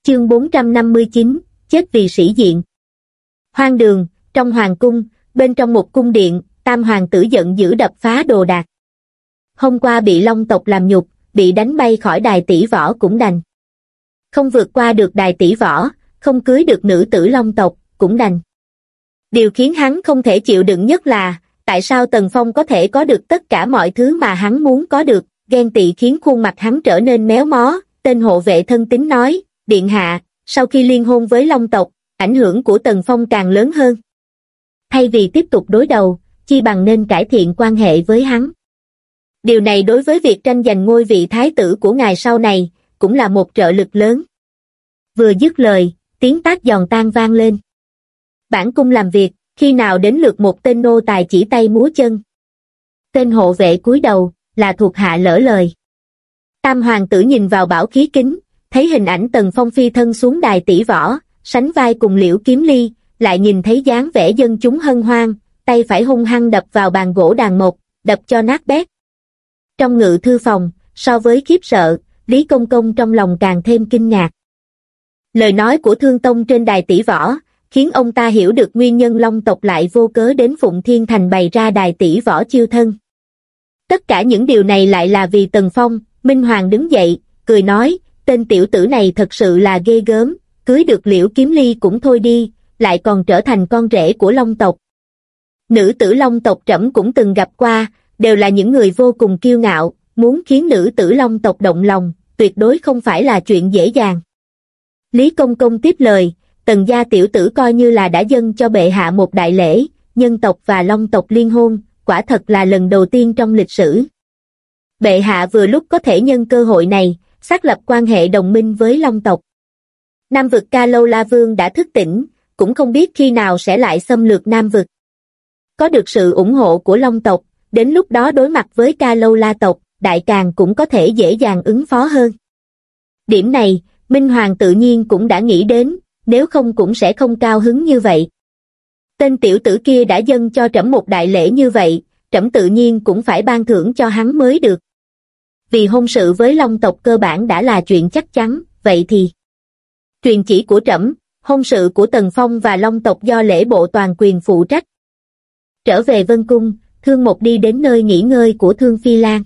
Chương 459, chết vì sĩ diện. Hoang đường, trong hoàng cung, bên trong một cung điện, tam hoàng tử giận dữ đập phá đồ đạc. Hôm qua bị Long tộc làm nhục, bị đánh bay khỏi đài tỷ võ cũng đành. Không vượt qua được đài tỷ võ, không cưới được nữ tử Long tộc, cũng đành. Điều khiến hắn không thể chịu đựng nhất là, tại sao Tần Phong có thể có được tất cả mọi thứ mà hắn muốn có được, ghen tị khiến khuôn mặt hắn trở nên méo mó. Tên hộ vệ thân tín nói, điện hạ, sau khi liên hôn với Long tộc, ảnh hưởng của Tần Phong càng lớn hơn. Thay vì tiếp tục đối đầu, chi bằng nên cải thiện quan hệ với hắn. Điều này đối với việc tranh giành ngôi vị thái tử của ngài sau này, cũng là một trợ lực lớn. Vừa dứt lời, tiếng tát giòn tan vang lên. Bản cung làm việc, khi nào đến lượt một tên nô tài chỉ tay múa chân. Tên hộ vệ cúi đầu, là thuộc hạ lỡ lời. Tam hoàng tử nhìn vào bảo khí kính, thấy hình ảnh Tần Phong phi thân xuống đài tỷ võ, sánh vai cùng Liễu Kiếm Ly, lại nhìn thấy dáng vẻ dân chúng hân hoan, tay phải hung hăng đập vào bàn gỗ đàn mộc, đập cho nát bét. Trong ngự thư phòng, so với khiếp sợ, Lý Công Công trong lòng càng thêm kinh ngạc. Lời nói của Thương Tông trên đài tỷ võ, khiến ông ta hiểu được nguyên nhân Long tộc lại vô cớ đến Phụng Thiên Thành bày ra đài tỷ võ chiêu thân. Tất cả những điều này lại là vì Tần Phong. Minh Hoàng đứng dậy, cười nói, tên tiểu tử này thật sự là ghê gớm, cưới được Liễu Kiếm Ly cũng thôi đi, lại còn trở thành con rể của Long tộc. Nữ tử Long tộc trẫm cũng từng gặp qua, đều là những người vô cùng kiêu ngạo, muốn khiến nữ tử Long tộc động lòng, tuyệt đối không phải là chuyện dễ dàng. Lý Công Công tiếp lời, Tần gia tiểu tử coi như là đã dâng cho bệ hạ một đại lễ, nhân tộc và Long tộc liên hôn, quả thật là lần đầu tiên trong lịch sử. Bệ hạ vừa lúc có thể nhân cơ hội này, xác lập quan hệ đồng minh với Long tộc. Nam vực Ca Lâu La Vương đã thức tỉnh, cũng không biết khi nào sẽ lại xâm lược Nam vực. Có được sự ủng hộ của Long tộc, đến lúc đó đối mặt với Ca Lâu La tộc, Đại Càn cũng có thể dễ dàng ứng phó hơn. Điểm này, Minh Hoàng tự nhiên cũng đã nghĩ đến, nếu không cũng sẽ không cao hứng như vậy. Tên tiểu tử kia đã dâng cho trẫm một đại lễ như vậy, trẫm tự nhiên cũng phải ban thưởng cho hắn mới được. Vì hôn sự với Long tộc cơ bản đã là chuyện chắc chắn, vậy thì truyền chỉ của trẫm, hôn sự của Tần Phong và Long tộc do lễ bộ toàn quyền phụ trách. Trở về Vân Cung, Thương Mộc đi đến nơi nghỉ ngơi của Thương Phi Lan.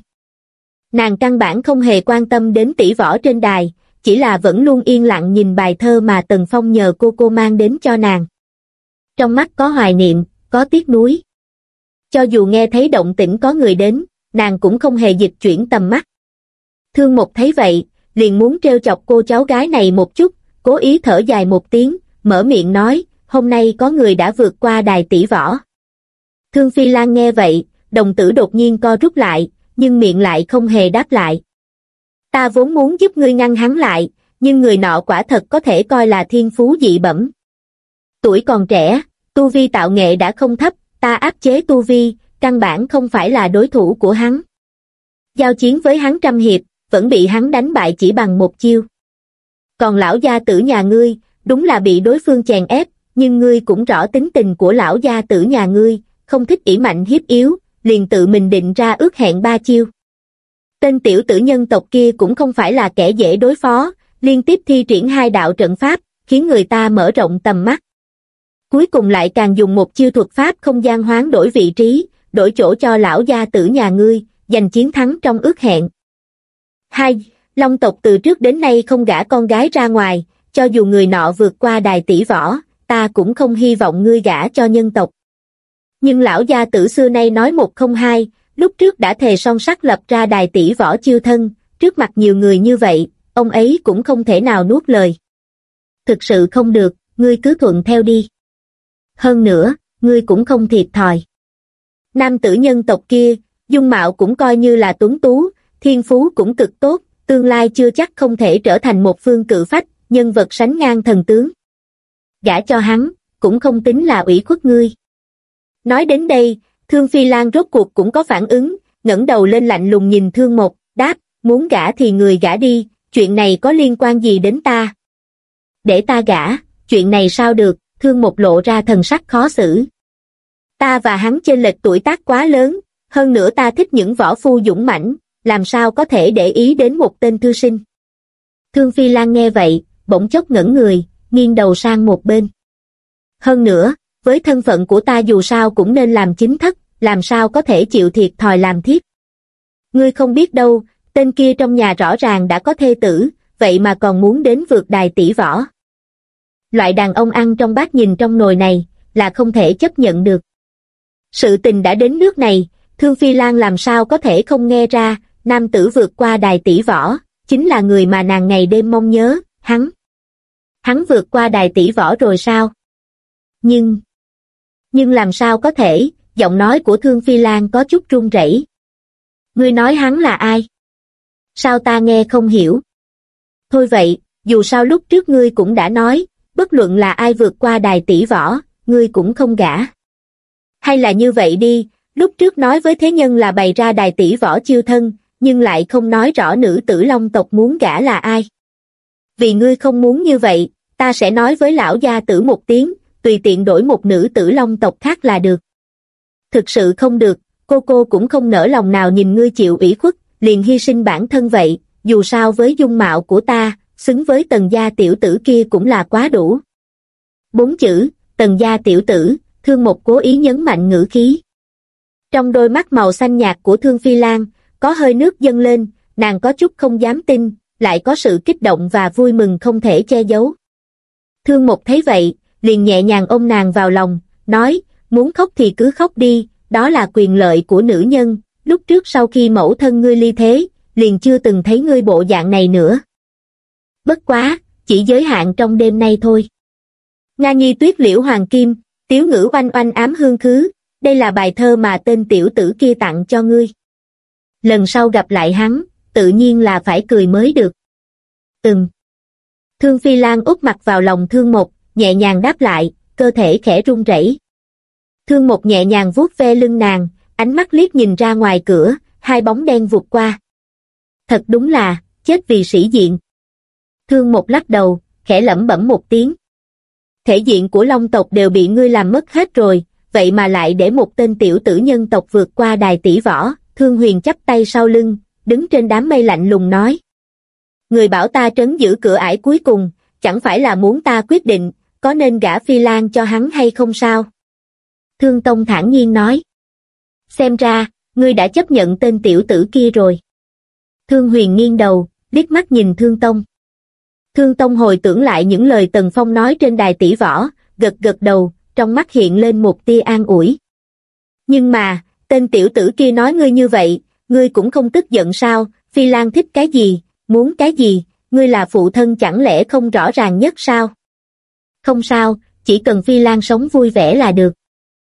Nàng căn bản không hề quan tâm đến tỷ võ trên đài, chỉ là vẫn luôn yên lặng nhìn bài thơ mà Tần Phong nhờ cô mang đến cho nàng. Trong mắt có hoài niệm, có tiếc nuối. Cho dù nghe thấy động tĩnh có người đến, nàng cũng không hề dịch chuyển tầm mắt. Thương Mộc thấy vậy, liền muốn trêu chọc cô cháu gái này một chút, cố ý thở dài một tiếng, mở miệng nói, hôm nay có người đã vượt qua đài tỷ võ. Thương Phi Lan nghe vậy, đồng tử đột nhiên co rút lại, nhưng miệng lại không hề đáp lại. Ta vốn muốn giúp ngươi ngăn hắn lại, nhưng người nọ quả thật có thể coi là thiên phú dị bẩm. Tuổi còn trẻ, tu vi tạo nghệ đã không thấp, ta áp chế tu vi, căn bản không phải là đối thủ của hắn. Giao chiến với hắn trăm hiệp, vẫn bị hắn đánh bại chỉ bằng một chiêu. Còn lão gia tử nhà ngươi, đúng là bị đối phương chèn ép, nhưng ngươi cũng rõ tính tình của lão gia tử nhà ngươi, không thích ỷ mạnh hiếp yếu, liền tự mình định ra ước hẹn 3 chiêu. Tên tiểu tử nhân tộc kia cũng không phải là kẻ dễ đối phó, liên tiếp thi triển 2 đạo trận pháp, khiến người ta mở rộng tầm mắt. Cuối cùng lại càng dùng một chiêu thuật pháp không gian hoán đổi vị trí, đổi chỗ cho lão gia tử nhà ngươi, giành chiến thắng trong ước hẹn. 2. Long tộc từ trước đến nay không gả con gái ra ngoài, cho dù người nọ vượt qua đài tỷ võ, ta cũng không hy vọng ngươi gả cho nhân tộc. Nhưng lão gia tử xưa nay nói một không hai, lúc trước đã thề son sắt lập ra đài tỷ võ chiêu thân, trước mặt nhiều người như vậy, ông ấy cũng không thể nào nuốt lời. Thực sự không được, ngươi cứ thuận theo đi. Hơn nữa, ngươi cũng không thiệt thòi. Nam tử nhân tộc kia, dung mạo cũng coi như là tuấn tú, thiên phú cũng cực tốt, tương lai chưa chắc không thể trở thành một phương cự phách, nhân vật sánh ngang thần tướng. Gả cho hắn, cũng không tính là ủy khuất ngươi. Nói đến đây, Thương Phi Lan rốt cuộc cũng có phản ứng, ngẩng đầu lên lạnh lùng nhìn Thương Mộc, đáp, muốn gả thì người gả đi, chuyện này có liên quan gì đến ta? Để ta gả, chuyện này sao được, Thương Mộc lộ ra thần sắc khó xử. Ta và hắn chênh lệch tuổi tác quá lớn, hơn nữa ta thích những võ phu dũng mãnh, làm sao có thể để ý đến một tên thư sinh. Thương Phi Lan nghe vậy, bỗng chốc ngẩn người, nghiêng đầu sang một bên. Hơn nữa, với thân phận của ta dù sao cũng nên làm chính thất, làm sao có thể chịu thiệt thòi làm thiếp. Ngươi không biết đâu, tên kia trong nhà rõ ràng đã có thê tử, vậy mà còn muốn đến vượt đài tỷ võ. Loại đàn ông ăn trong bát nhìn trong nồi này, là không thể chấp nhận được. Sự tình đã đến nước này, Thương Phi Lan làm sao có thể không nghe ra, nam tử vượt qua đài tỷ võ, chính là người mà nàng ngày đêm mong nhớ, Hắn vượt qua đài tỷ võ rồi sao? Nhưng làm sao có thể, giọng nói của Thương Phi Lan có chút run rẩy. Ngươi nói hắn là ai? Sao ta nghe không hiểu? Thôi vậy, dù sao lúc trước ngươi cũng đã nói, bất luận là ai vượt qua đài tỷ võ, ngươi cũng không gả. Hay là như vậy đi, lúc trước nói với thế nhân là bày ra đài tỷ võ chiêu thân, nhưng lại không nói rõ nữ tử Long tộc muốn gả là ai. Vì ngươi không muốn như vậy, ta sẽ nói với lão gia tử một tiếng, tùy tiện đổi một nữ tử Long tộc khác là được. Thực sự không được, cô cũng không nỡ lòng nào nhìn ngươi chịu ủy khuất, liền hy sinh bản thân vậy, dù sao với dung mạo của ta, xứng với Tần gia tiểu tử kia cũng là quá đủ. 4 chữ, Tần gia tiểu tử, Thương Mộc cố ý nhấn mạnh ngữ khí. Trong đôi mắt màu xanh nhạt của Thương Phi Lan, có hơi nước dâng lên, nàng có chút không dám tin, lại có sự kích động và vui mừng không thể che giấu. Thương Mộc thấy vậy, liền nhẹ nhàng ôm nàng vào lòng, nói, muốn khóc thì cứ khóc đi, đó là quyền lợi của nữ nhân, lúc trước sau khi mẫu thân ngươi ly thế, liền chưa từng thấy ngươi bộ dạng này nữa. Bất quá, chỉ giới hạn trong đêm nay thôi. Nga nhi tuyết liễu hoàng kim, tiếu ngữ oanh oanh ám hương khứ, đây là bài thơ mà tên tiểu tử kia tặng cho ngươi. Lần sau gặp lại hắn, tự nhiên là phải cười mới được. Thương Phi Lan úp mặt vào lòng Thương Mộc, nhẹ nhàng đáp lại, cơ thể khẽ run rẩy. Thương Mộc nhẹ nhàng vuốt ve lưng nàng, ánh mắt liếc nhìn ra ngoài cửa, hai bóng đen vụt qua. Thật đúng là, chết vì sĩ diện. Thương Mộc lắc đầu, khẽ lẩm bẩm một tiếng. Thể diện của Long tộc đều bị ngươi làm mất hết rồi, vậy mà lại để một tên tiểu tử nhân tộc vượt qua đài tỷ võ. Thương Huyền chắp tay sau lưng, đứng trên đám mây lạnh lùng nói. Người bảo ta trấn giữ cửa ải cuối cùng, chẳng phải là muốn ta quyết định, có nên gả Phi Lan cho hắn hay không sao? Thương Tông thản nhiên nói. Xem ra, ngươi đã chấp nhận tên tiểu tử kia rồi. Thương Huyền nghiêng đầu, liếc mắt nhìn Thương Tông. Thương Tông hồi tưởng lại những lời Tần Phong nói trên đài tỷ võ, gật gật đầu, trong mắt hiện lên một tia an ủi. Nhưng mà, tên tiểu tử kia nói ngươi như vậy, ngươi cũng không tức giận sao? Phi Lan thích cái gì, muốn cái gì, ngươi là phụ thân chẳng lẽ không rõ ràng nhất sao? Không sao, chỉ cần Phi Lan sống vui vẻ là được.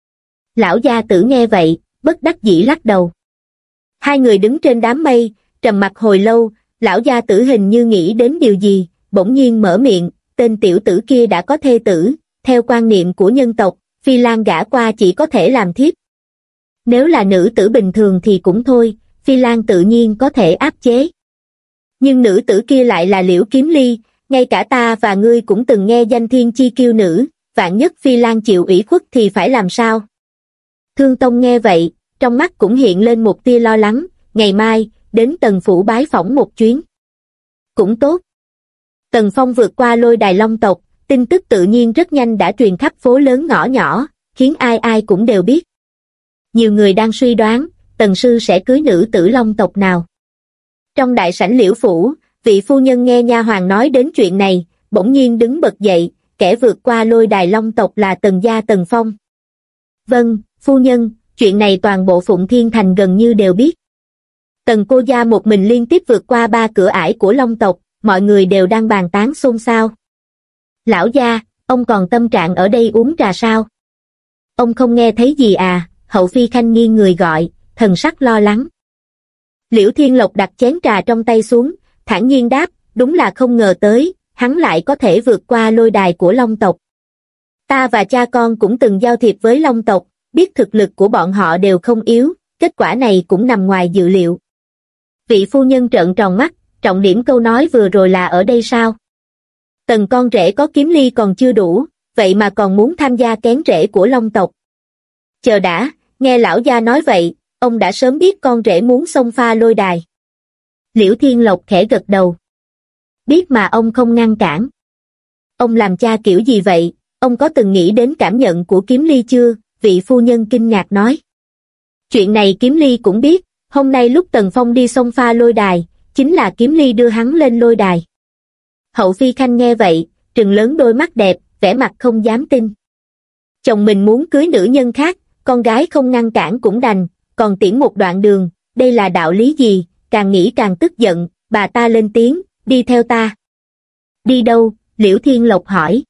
Lão gia tử nghe vậy, bất đắc dĩ lắc đầu. Hai người đứng trên đám mây, trầm mặc hồi lâu, lão gia tử hình như nghĩ đến điều gì, bỗng nhiên mở miệng, tên tiểu tử kia đã có thê tử, theo quan niệm của nhân tộc, Phi Lan gả qua chỉ có thể làm thiếp. Nếu là nữ tử bình thường thì cũng thôi, Phi Lan tự nhiên có thể áp chế. Nhưng nữ tử kia lại là Liễu Kiếm Ly, ngay cả ta và ngươi cũng từng nghe danh thiên chi kiêu nữ, vạn nhất Phi Lan chịu ủy khuất thì phải làm sao? Thương Tông nghe vậy, trong mắt cũng hiện lên một tia lo lắng, ngày mai, đến Tần phủ bái phỏng một chuyến. Cũng tốt. Tần Phong vượt qua lôi đài Long tộc, tin tức tự nhiên rất nhanh đã truyền khắp phố lớn ngõ nhỏ, khiến ai ai cũng đều biết. Nhiều người đang suy đoán, Tần sư sẽ cưới nữ tử Long tộc nào. Trong đại sảnh Liễu phủ, vị phu nhân nghe nha hoàn nói đến chuyện này, bỗng nhiên đứng bật dậy, kẻ vượt qua lôi đài Long tộc là Tần gia Tần Phong. Vâng, phu nhân, chuyện này toàn bộ Phụng Thiên Thành gần như đều biết. Tần cô gia một mình liên tiếp vượt qua 3 cửa ải của Long tộc, mọi người đều đang bàn tán xôn xao. Lão gia, ông còn tâm trạng ở đây uống trà sao? Ông không nghe thấy gì à? Hậu phi Khanh nghiêng người gọi, thần sắc lo lắng. Liễu Thiên Lộc đặt chén trà trong tay xuống, thản nhiên đáp, đúng là không ngờ tới, hắn lại có thể vượt qua lôi đài của Long tộc. Ta và cha con cũng từng giao thiệp với Long tộc, biết thực lực của bọn họ đều không yếu, kết quả này cũng nằm ngoài dự liệu. Vị phu nhân trợn tròn mắt, trọng điểm câu nói vừa rồi là ở đây sao? Tần con rể có Kiếm Ly còn chưa đủ, vậy mà còn muốn tham gia kén rể của Long tộc. Chờ đã, nghe lão gia nói vậy, ông đã sớm biết con rể muốn xông pha lôi đài. Liễu Thiên Lộc khẽ gật đầu. Biết mà ông không ngăn cản. Ông làm cha kiểu gì vậy, ông có từng nghĩ đến cảm nhận của Kiếm Ly chưa? Vị phu nhân kinh ngạc nói. Chuyện này Kiếm Ly cũng biết, hôm nay lúc Tần Phong đi xông pha lôi đài, chính là Kiếm Ly đưa hắn lên lôi đài. Hậu Phi Khanh nghe vậy, trừng lớn đôi mắt đẹp, vẻ mặt không dám tin. Chồng mình muốn cưới nữ nhân khác, con gái không ngăn cản cũng đành, còn tiễn một đoạn đường, đây là đạo lý gì? Càng nghĩ càng tức giận, bà ta lên tiếng, đi theo ta. Đi đâu? Liễu Thiên Lộc hỏi.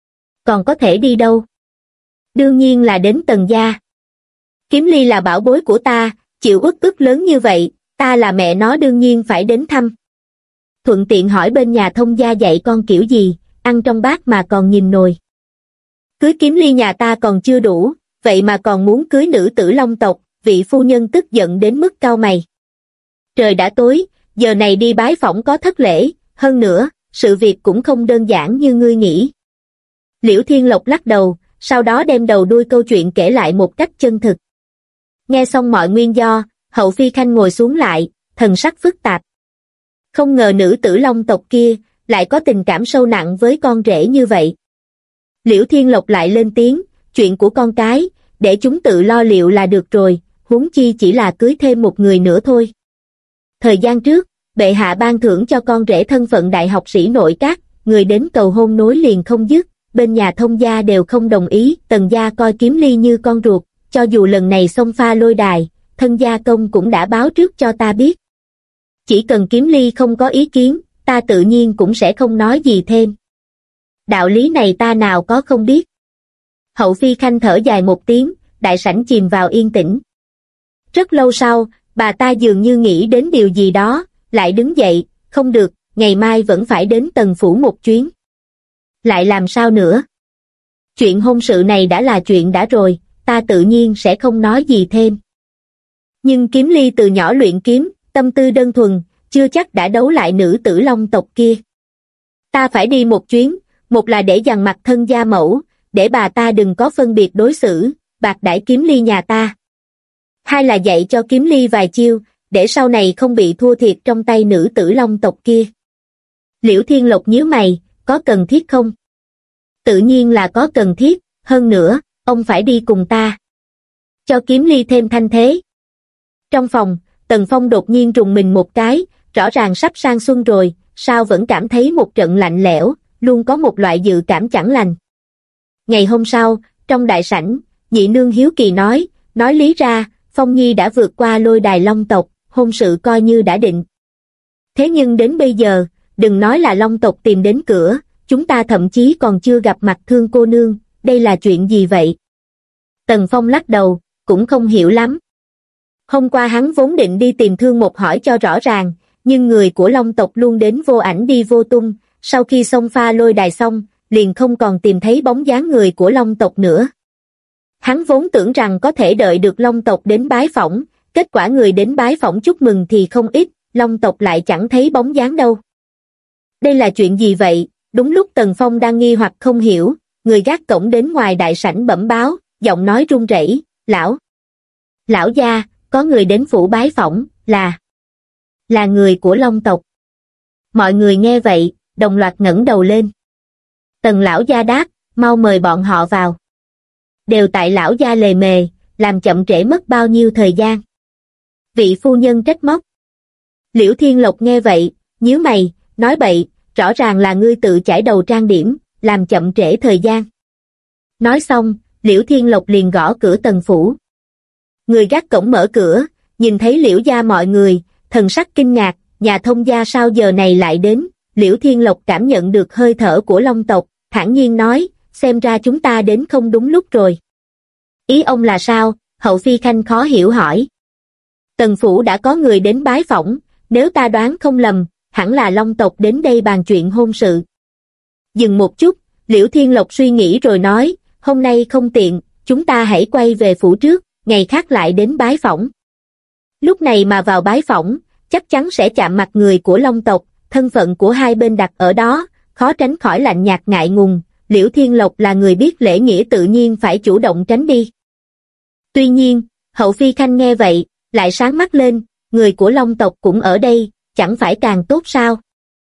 Còn có thể đi đâu? Đương nhiên là đến Tần gia. Kiếm Ly là bảo bối của ta, chịu uất ức lớn như vậy, ta là mẹ nó đương nhiên phải đến thăm. Thuận tiện hỏi bên nhà thông gia dạy con kiểu gì, ăn trong bát mà còn nhìn nồi. Cưới Kiếm Ly nhà ta còn chưa đủ, vậy mà còn muốn cưới nữ tử Long tộc, vị phu nhân tức giận đến mức cau mày. Trời đã tối, giờ này đi bái phỏng có thất lễ, hơn nữa, sự việc cũng không đơn giản như ngươi nghĩ. Liễu Thiên Lộc lắc đầu, sau đó đem đầu đuôi câu chuyện kể lại một cách chân thực. Nghe xong mọi nguyên do, Hậu Phi Khanh ngồi xuống lại, thần sắc phức tạp. Không ngờ nữ tử Long tộc kia lại có tình cảm sâu nặng với con rể như vậy. Liễu Thiên Lộc lại lên tiếng, chuyện của con cái, để chúng tự lo liệu là được rồi, huống chi chỉ là cưới thêm một người nữa thôi. Thời gian trước, bệ hạ ban thưởng cho con rể thân phận đại học sĩ nội các, người đến cầu hôn nối liền không dứt, bên nhà thông gia đều không đồng ý, Tần gia coi Kiếm Ly như con ruột, cho dù lần này xông pha lôi đài, thân gia công cũng đã báo trước cho ta biết. Chỉ cần Kiếm Ly không có ý kiến, ta tự nhiên cũng sẽ không nói gì thêm. Đạo lý này ta nào có không biết. Hậu Phi Khanh thở dài một tiếng, đại sảnh chìm vào yên tĩnh. Rất lâu sau, bà ta dường như nghĩ đến điều gì đó, lại đứng dậy, không được, ngày mai vẫn phải đến Tần phủ một chuyến. Lại làm sao nữa? Chuyện hôn sự này đã là chuyện đã rồi, ta tự nhiên sẽ không nói gì thêm. Nhưng Kiếm Ly từ nhỏ luyện kiếm, tâm tư đơn thuần, chưa chắc đã đấu lại nữ tử Long tộc kia. Ta phải đi một chuyến, một là để dằn mặt thân gia mẫu, để bà ta đừng có phân biệt đối xử, bạc đãi Kiếm Ly nhà ta. Hai là dạy cho Kiếm Ly vài chiêu, để sau này không bị thua thiệt trong tay nữ tử Long tộc kia. Liễu Thiên Lộc nhíu mày, có cần thiết không? Tự nhiên là có cần thiết, hơn nữa, ông phải đi cùng ta. Cho Kiếm Ly thêm thanh thế. Trong phòng, Tần Phong đột nhiên rùng mình một cái, rõ ràng sắp sang xuân rồi, sao vẫn cảm thấy một trận lạnh lẽo, luôn có một loại dự cảm chẳng lành. Ngày hôm sau, trong đại sảnh, nhị nương hiếu kỳ nói lý ra, Phong Nhi đã vượt qua lôi đài Long tộc, hôn sự coi như đã định. Thế nhưng đến bây giờ, đừng nói là Long tộc tìm đến cửa, chúng ta thậm chí còn chưa gặp mặt Thương cô nương, đây là chuyện gì vậy? Tần Phong lắc đầu, cũng không hiểu lắm. Hôm qua hắn vốn định đi tìm Thương một hỏi cho rõ ràng, nhưng người của Long tộc luôn đến vô ảnh đi vô tung, sau khi xông pha lôi đài xong, liền không còn tìm thấy bóng dáng người của Long tộc nữa. Hắn vốn tưởng rằng có thể đợi được Long tộc đến bái phỏng, kết quả người đến bái phỏng chúc mừng thì không ít, Long tộc lại chẳng thấy bóng dáng đâu. Đây là chuyện gì vậy? Đúng lúc Tần Phong đang nghi hoặc không hiểu, người gác cổng đến ngoài đại sảnh bẩm báo, giọng nói run rẩy, lão gia, có người đến phủ bái phỏng, là người của Long tộc. Mọi người nghe vậy, đồng loạt ngẩng đầu lên. Tần lão gia đáp, mau mời bọn họ vào. Đều tại lão gia lề mề, làm chậm trễ mất bao nhiêu thời gian. Vị phu nhân trách móc. Liễu Thiên Lộc nghe vậy, nhíu mày, nói bậy, rõ ràng là ngươi tự chải đầu trang điểm, làm chậm trễ thời gian. Nói xong, Liễu Thiên Lộc liền gõ cửa Tần phủ. Người gác cổng mở cửa, nhìn thấy Liễu gia mọi người, thần sắc kinh ngạc, nhà thông gia sao giờ này lại đến. Liễu Thiên Lộc cảm nhận được hơi thở của Long tộc, thản nhiên nói, xem ra chúng ta đến không đúng lúc rồi. Ý ông là sao? Hậu Phi Khanh khó hiểu hỏi. Tần phủ đã có người đến bái phỏng, nếu ta đoán không lầm, hẳn là Long tộc đến đây bàn chuyện hôn sự. Dừng một chút, Liễu Thiên Lộc suy nghĩ rồi nói, hôm nay không tiện, chúng ta hãy quay về phủ trước, ngày khác lại đến bái phỏng. Lúc này mà vào bái phỏng, chắc chắn sẽ chạm mặt người của Long tộc, thân phận của hai bên đặt ở đó, khó tránh khỏi lạnh nhạt ngại ngùng. Liễu Thiên Lộc là người biết lễ nghĩa tự nhiên phải chủ động tránh đi. Tuy nhiên, Hậu Phi Khanh nghe vậy, lại sáng mắt lên, người của Long tộc cũng ở đây, chẳng phải càng tốt sao?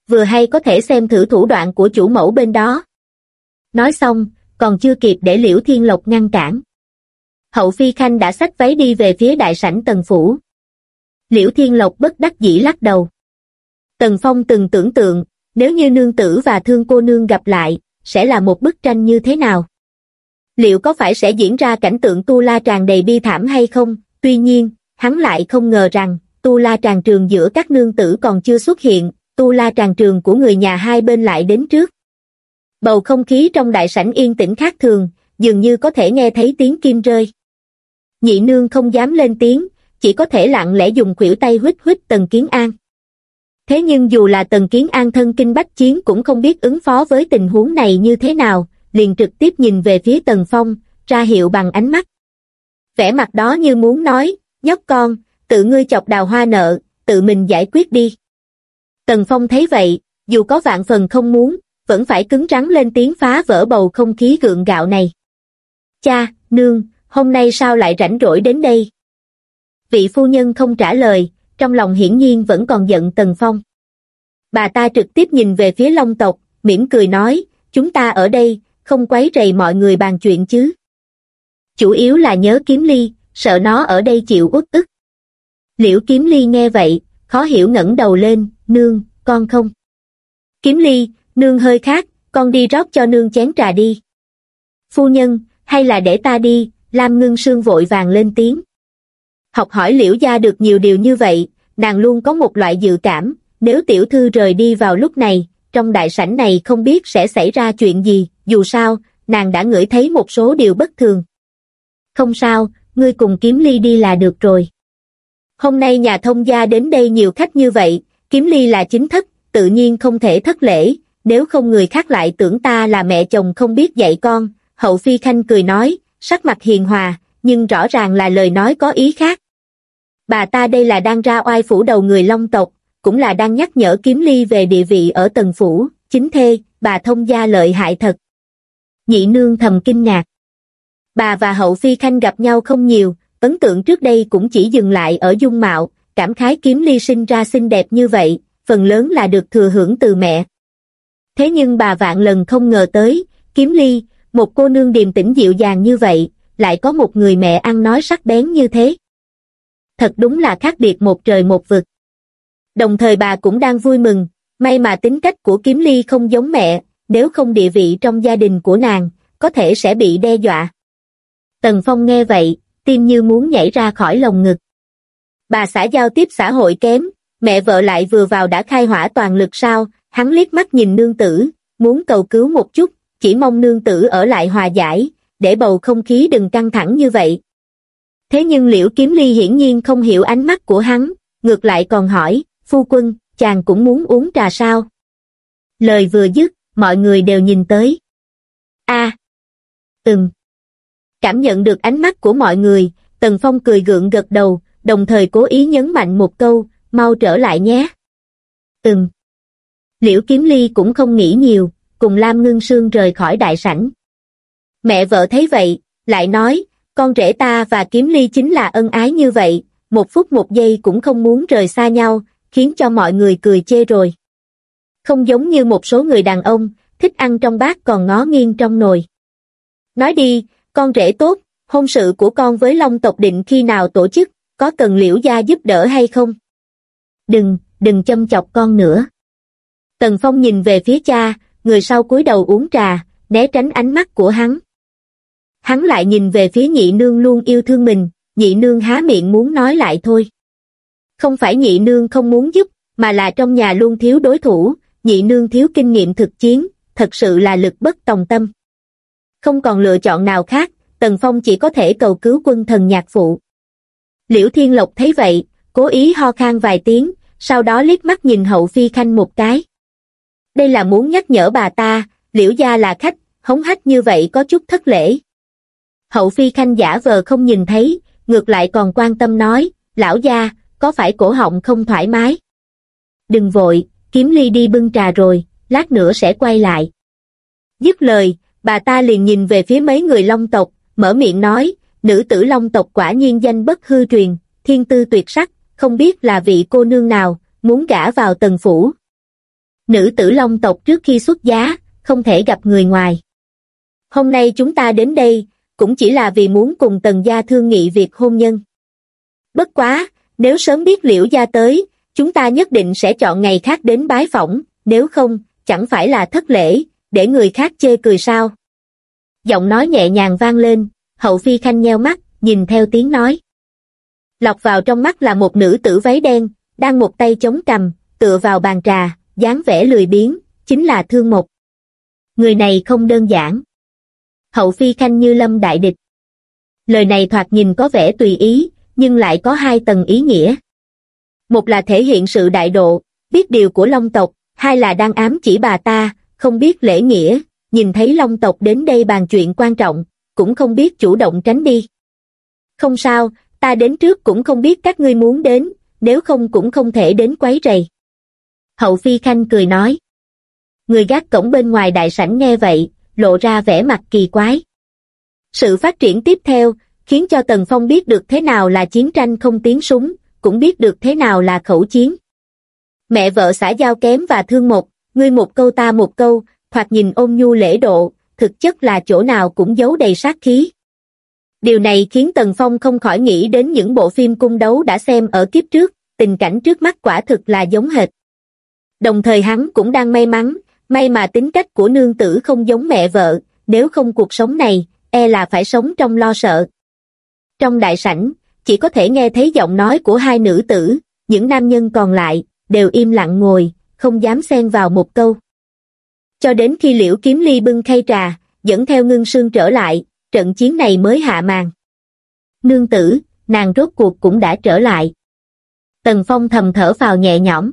Vừa hay có thể xem thử thủ đoạn của chủ mẫu bên đó. Nói xong, còn chưa kịp để Liễu Thiên Lộc ngăn cản. Hậu Phi Khanh đã xách váy đi về phía đại sảnh Tần phủ. Liễu Thiên Lộc bất đắc dĩ lắc đầu. Tần Phong từng tưởng tượng, nếu như nương tử và Thương cô nương gặp lại, sẽ là một bức tranh như thế nào? Liệu có phải sẽ diễn ra cảnh tượng tu la tràng đầy bi thảm hay không? Tuy nhiên, hắn lại không ngờ rằng, tu la tràng trường giữa các nương tử còn chưa xuất hiện, tu la tràng trường của người nhà hai bên lại đến trước. Bầu không khí trong đại sảnh yên tĩnh khác thường, dường như có thể nghe thấy tiếng kim rơi. Nhị nương không dám lên tiếng, chỉ có thể lặng lẽ dùng khuỷu tay huýt huýt Tần Kiến An. Thế nhưng dù là Tần Kiến An thân kinh bách chiến cũng không biết ứng phó với tình huống này như thế nào, liền trực tiếp nhìn về phía Tần Phong, ra hiệu bằng ánh mắt. Vẻ mặt đó như muốn nói, nhóc con, tự ngươi chọc đào hoa nợ, tự mình giải quyết đi. Tần Phong thấy vậy, dù có vạn phần không muốn, vẫn phải cứng rắn lên tiếng phá vỡ bầu không khí gượng gạo này. Cha, nương, hôm nay sao lại rảnh rỗi đến đây? Vị phu nhân không trả lời, trong lòng hiển nhiên vẫn còn giận Tần Phong. Bà ta trực tiếp nhìn về phía Long tộc, mỉm cười nói, chúng ta ở đây, không quấy rầy mọi người bàn chuyện chứ. Chủ yếu là nhớ Kiếm Ly, sợ nó ở đây chịu uất ức. Liễu Kiếm Ly nghe vậy, khó hiểu ngẩng đầu lên, nương, con không. Kiếm Ly, nương hơi khát, con đi rót cho nương chén trà đi. Phu nhân, hay là để ta đi, Lam Ngưng Sương vội vàng lên tiếng. Học hỏi Liễu gia được nhiều điều như vậy, nàng luôn có một loại dự cảm, nếu tiểu thư rời đi vào lúc này, trong đại sảnh này không biết sẽ xảy ra chuyện gì, dù sao, nàng đã ngửi thấy một số điều bất thường. Không sao, ngươi cùng Kiếm Ly đi là được rồi. Hôm nay nhà thông gia đến đây nhiều khách như vậy, Kiếm Ly là chính thất, tự nhiên không thể thất lễ, nếu không người khác lại tưởng ta là mẹ chồng không biết dạy con. Hậu Phi Khanh cười nói, sắc mặt hiền hòa, nhưng rõ ràng là lời nói có ý khác. Bà ta đây là đang ra oai phủ đầu người Long tộc, cũng là đang nhắc nhở Kiếm Ly về địa vị ở Tần phủ, chính thê, bà thông gia lợi hại thật. Nhị nương thầm kinh ngạc. Bà và Hậu Phi Khanh gặp nhau không nhiều, ấn tượng trước đây cũng chỉ dừng lại ở dung mạo, cảm khái Kiếm Ly sinh ra xinh đẹp như vậy, phần lớn là được thừa hưởng từ mẹ. Thế nhưng bà vạn lần không ngờ tới, Kiếm Ly, một cô nương điềm tĩnh dịu dàng như vậy, lại có một người mẹ ăn nói sắc bén như thế. Thật đúng là khác biệt một trời một vực. Đồng thời bà cũng đang vui mừng, may mà tính cách của Kiếm Ly không giống mẹ, nếu không địa vị trong gia đình của nàng, có thể sẽ bị đe dọa. Tần Phong nghe vậy, tim như muốn nhảy ra khỏi lồng ngực. Bà xã giao tiếp xã hội kém, mẹ vợ lại vừa vào đã khai hỏa toàn lực sao, hắn liếc mắt nhìn nương tử, muốn cầu cứu một chút, chỉ mong nương tử ở lại hòa giải, để bầu không khí đừng căng thẳng như vậy. Thế nhưng Liễu Kiếm Ly hiển nhiên không hiểu ánh mắt của hắn, ngược lại còn hỏi, phu quân, chàng cũng muốn uống trà sao? Lời vừa dứt, mọi người đều nhìn tới. Cảm nhận được ánh mắt của mọi người, Tần Phong cười gượng gật đầu, đồng thời cố ý nhấn mạnh một câu, mau trở lại nhé. Liễu Kiếm Ly cũng không nghĩ nhiều, cùng Lam Ngưng Sương rời khỏi đại sảnh. Mẹ vợ thấy vậy, lại nói, con rể ta và Kiếm Ly chính là ân ái như vậy, một phút một giây cũng không muốn rời xa nhau, khiến cho mọi người cười chê rồi. Không giống như một số người đàn ông, thích ăn trong bát còn ngó nghiêng trong nồi. Nói đi, con rể tốt, hôn sự của con với Long tộc định khi nào tổ chức, có cần Liễu gia giúp đỡ hay không? Đừng châm chọc con nữa. Tần Phong nhìn về phía cha, người sau cúi đầu uống trà, né tránh ánh mắt của hắn. Hắn lại nhìn về phía nhị nương luôn yêu thương mình, nhị nương há miệng muốn nói lại thôi. Không phải nhị nương không muốn giúp, mà là trong nhà luôn thiếu đối thủ, nhị nương thiếu kinh nghiệm thực chiến, thật sự là lực bất tòng tâm. Không còn lựa chọn nào khác, Tần Phong chỉ có thể cầu cứu quân thần nhạc phụ. Liễu Thiên Lộc thấy vậy, cố ý ho khan vài tiếng, sau đó liếc mắt nhìn Hậu Phi Khanh một cái. Đây là muốn nhắc nhở bà ta, Liễu gia là khách, hống hách như vậy có chút thất lễ. Hậu Phi Khanh giả vờ không nhìn thấy, ngược lại còn quan tâm nói, lão gia, có phải cổ họng không thoải mái? Đừng vội, Kiếm Ly đi bưng trà rồi, lát nữa sẽ quay lại. Dứt lời, bà ta liền nhìn về phía mấy người Long tộc, mở miệng nói, nữ tử Long tộc quả nhiên danh bất hư truyền, thiên tư tuyệt sắc, không biết là vị cô nương nào, muốn gả vào Tần phủ. Nữ tử Long tộc trước khi xuất giá, không thể gặp người ngoài. Hôm nay chúng ta đến đây, cũng chỉ là vì muốn cùng Tần gia thương nghị việc hôn nhân. Bất quá, nếu sớm biết Liễu gia tới, chúng ta nhất định sẽ chọn ngày khác đến bái phỏng, nếu không, chẳng phải là thất lễ, để người khác chê cười sao. Giọng nói nhẹ nhàng vang lên, Hậu Phi Khanh nheo mắt, nhìn theo tiếng nói. Lọt vào trong mắt là một nữ tử váy đen, đang một tay chống cằm, tựa vào bàn trà, dáng vẻ lười biếng, chính là Thương Mộc. Người này không đơn giản. Hậu Phi Khanh như lâm đại địch. Lời này thoạt nhìn có vẻ tùy ý, nhưng lại có hai tầng ý nghĩa. Một là thể hiện sự đại độ, biết điều của Long tộc, hai là đang ám chỉ bà ta, không biết lễ nghĩa, nhìn thấy Long tộc đến đây bàn chuyện quan trọng, cũng không biết chủ động tránh đi. Không sao, ta đến trước cũng không biết các ngươi muốn đến, nếu không cũng không thể đến quấy rầy. Hậu Phi Khanh cười nói. Người gác cổng bên ngoài đại sảnh nghe vậy, lộ ra vẻ mặt kỳ quái. Sự phát triển tiếp theo, khiến cho Tần Phong biết được thế nào là chiến tranh không tiếng súng, cũng biết được thế nào là khẩu chiến. Mẹ vợ xã giao kém và Thương Mộc, ngươi một câu ta một câu, thoạt nhìn ôn nhu lễ độ, thực chất là chỗ nào cũng giấu đầy sát khí. Điều này khiến Tần Phong không khỏi nghĩ đến những bộ phim cung đấu đã xem ở kiếp trước, tình cảnh trước mắt quả thực là giống hệt. Đồng thời hắn cũng đang may mà tính cách của nương tử không giống mẹ vợ, nếu không cuộc sống này, e là phải sống trong lo sợ. Trong đại sảnh, chỉ có thể nghe thấy giọng nói của hai nữ tử, những nam nhân còn lại, đều im lặng ngồi, không dám xen vào một câu. Cho đến khi Liễu Kiếm Ly bưng khay trà, dẫn theo Ngưng Sương trở lại, trận chiến này mới hạ màn. Nương tử, nàng rốt cuộc cũng đã trở lại. Tần Phong thầm thở phào nhẹ nhõm.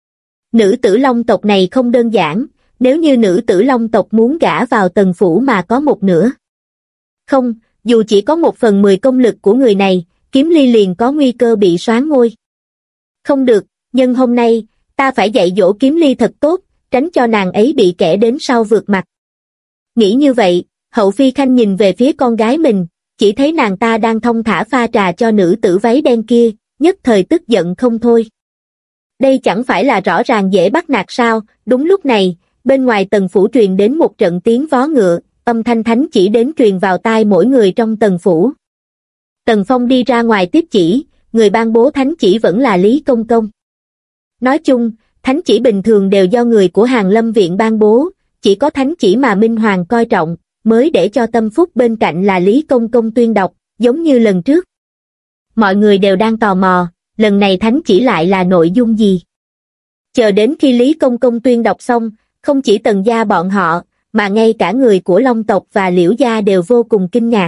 Nữ tử Long tộc này không đơn giản, nếu như nữ tử Long tộc muốn gả vào Tần phủ mà có một nửa. Không, dù chỉ có 1/10 công lực của người này, Kiếm Ly liền có nguy cơ bị soán ngôi. Không được, nhưng hôm nay, ta phải dạy dỗ Kiếm Ly thật tốt, tránh cho nàng ấy bị kẻ đến sau vượt mặt. Nghĩ như vậy, Hậu Phi Khanh nhìn về phía con gái mình, chỉ thấy nàng ta đang thong thả pha trà cho nữ tử váy đen kia, nhất thời tức giận không thôi. Đây chẳng phải là rõ ràng dễ bắt nạt sao? Đúng lúc này, bên ngoài Tần phủ truyền đến một trận tiếng vó ngựa, âm thanh thánh chỉ đến truyền vào tai mỗi người trong Tần phủ. Tần Phong đi ra ngoài tiếp chỉ, người ban bố thánh chỉ vẫn là Lý Công Công. Nói chung, thánh chỉ bình thường đều do người của Hàn Lâm Viện ban bố, chỉ có thánh chỉ mà Minh Hoàng coi trọng, mới để cho tâm phúc bên cạnh là Lý Công Công tuyên đọc, giống như lần trước. Mọi người đều đang tò mò, lần này thánh chỉ lại là nội dung gì? Chờ đến khi Lý Công Công tuyên đọc xong, không chỉ Tần gia bọn họ, mà ngay cả người của Long tộc và Liễu gia đều vô cùng kinh ngạc.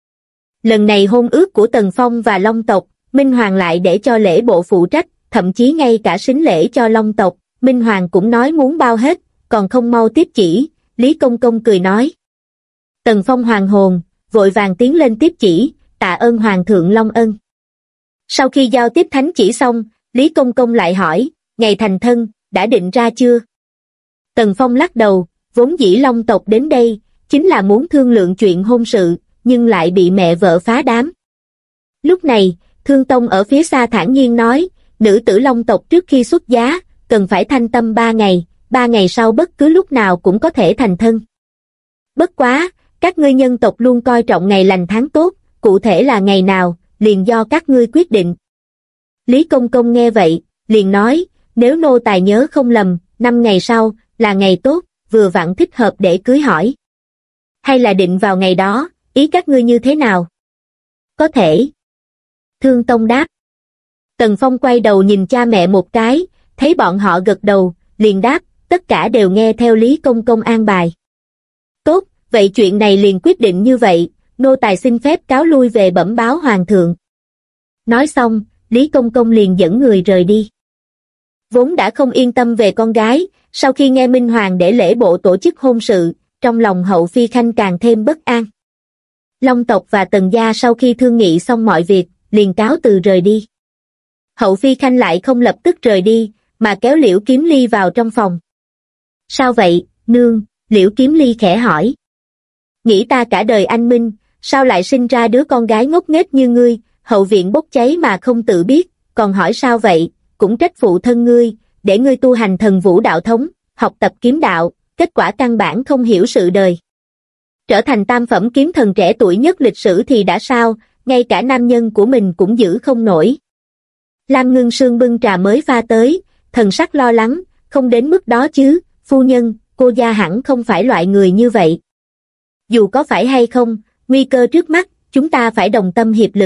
Lần này hôn ước của Tần Phong và Long tộc, Minh Hoàng lại để cho lễ bộ phụ trách, thậm chí ngay cả sính lễ cho Long tộc, Minh Hoàng cũng nói muốn bao hết, còn không mau tiếp chỉ. Lý Công Công cười nói. Tần Phong hoàng hồn, vội vàng tiến lên tiếp chỉ, tạ ơn Hoàng thượng Long ân. Sau khi giao tiếp thánh chỉ xong, Lý Công Công lại hỏi, ngày thành thân, đã định ra chưa? Tần Phong lắc đầu, vốn dĩ Long tộc đến đây, chính là muốn thương lượng chuyện hôn sự, nhưng lại bị mẹ vợ phá đám. Lúc này, Thương Tông ở phía xa thản nhiên nói, nữ tử Long tộc trước khi xuất giá, cần phải thanh tâm 3 ngày, 3 ngày sau bất cứ lúc nào cũng có thể thành thân. Bất quá, các ngươi nhân tộc luôn coi trọng ngày lành tháng tốt, cụ thể là ngày nào, liền do các ngươi quyết định. Lý Công Công nghe vậy, liền nói, nếu nô tài nhớ không lầm, 5 ngày sau, là ngày tốt, vừa vặn thích hợp để cưới hỏi. Hay là định vào ngày đó, ý các ngươi như thế nào? Có thể. Thương Tông đáp. Tần Phong quay đầu nhìn cha mẹ một cái, thấy bọn họ gật đầu, liền đáp, tất cả đều nghe theo Lý Công Công an bài. Tốt, vậy chuyện này liền quyết định như vậy, nô tài xin phép cáo lui về bẩm báo Hoàng thượng. Nói xong, Lý Công Công liền dẫn người rời đi. Vốn đã không yên tâm về con gái, sau khi nghe Minh Hoàng để lễ bộ tổ chức hôn sự, trong lòng Hậu Phi Khanh càng thêm bất an. Long tộc và Tần gia sau khi thương nghị xong mọi việc, liền cáo từ rời đi. Hậu Phi Khanh lại không lập tức rời đi, mà kéo Liễu Kiếm Ly vào trong phòng. Sao vậy, nương? Liễu Kiếm Ly khẽ hỏi. Nghĩ ta cả đời anh minh, sao lại sinh ra đứa con gái ngốc nghếch như ngươi, hậu viện bốc cháy mà không tự biết, còn hỏi sao vậy, cũng trách phụ thân ngươi, để ngươi tu hành thần vũ đạo thống, học tập kiếm đạo, kết quả căn bản không hiểu sự đời. Trở thành tam phẩm kiếm thần trẻ tuổi nhất lịch sử thì đã sao, ngay cả nam nhân của mình cũng giữ không nổi. Lam Ngưng Sương bưng trà mới pha tới, thần sắc lo lắng, không đến mức đó chứ, phu nhân, cô gia hẳn không phải loại người như vậy. Dù có phải hay không, nguy cơ trước mắt, chúng ta phải đồng tâm hiệp lực.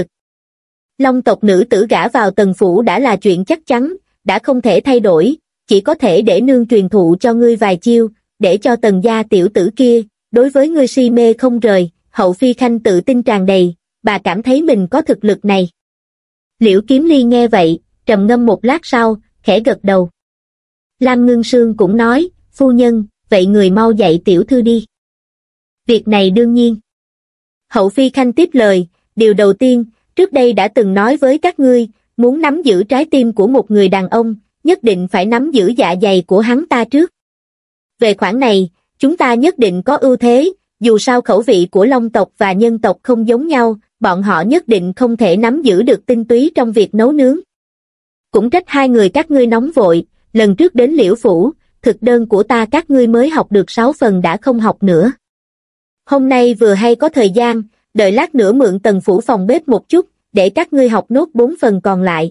Long tộc nữ tử gả vào Tần phủ đã là chuyện chắc chắn, đã không thể thay đổi, chỉ có thể để nương truyền thụ cho ngươi vài chiêu, để cho Tần gia tiểu tử kia, đối với ngươi si mê không rời. Hậu Phi Khanh tự tin tràn đầy, bà cảm thấy mình có thực lực này. Liễu Kiếm Ly nghe vậy, trầm ngâm một lát sau, khẽ gật đầu. Lam Ngưng Sương cũng nói, phu nhân, vậy người mau dạy tiểu thư đi. Việc này đương nhiên. Hậu Phi Khanh tiếp lời, điều đầu tiên, trước đây đã từng nói với các ngươi, muốn nắm giữ trái tim của một người đàn ông, nhất định phải nắm giữ dạ dày của hắn ta trước. Về khoản này, chúng ta nhất định có ưu thế, dù sao khẩu vị của Long tộc và nhân tộc không giống nhau, bọn họ nhất định không thể nắm giữ được tinh túy trong việc nấu nướng. Cũng trách hai người các ngươi nóng vội, lần trước đến Liễu phủ, thực đơn của ta các ngươi mới học được 6 phần đã không học nữa. Hôm nay vừa hay có thời gian, đợi lát nữa mượn Tần phủ phòng bếp một chút, để các ngươi học nốt 4 phần còn lại.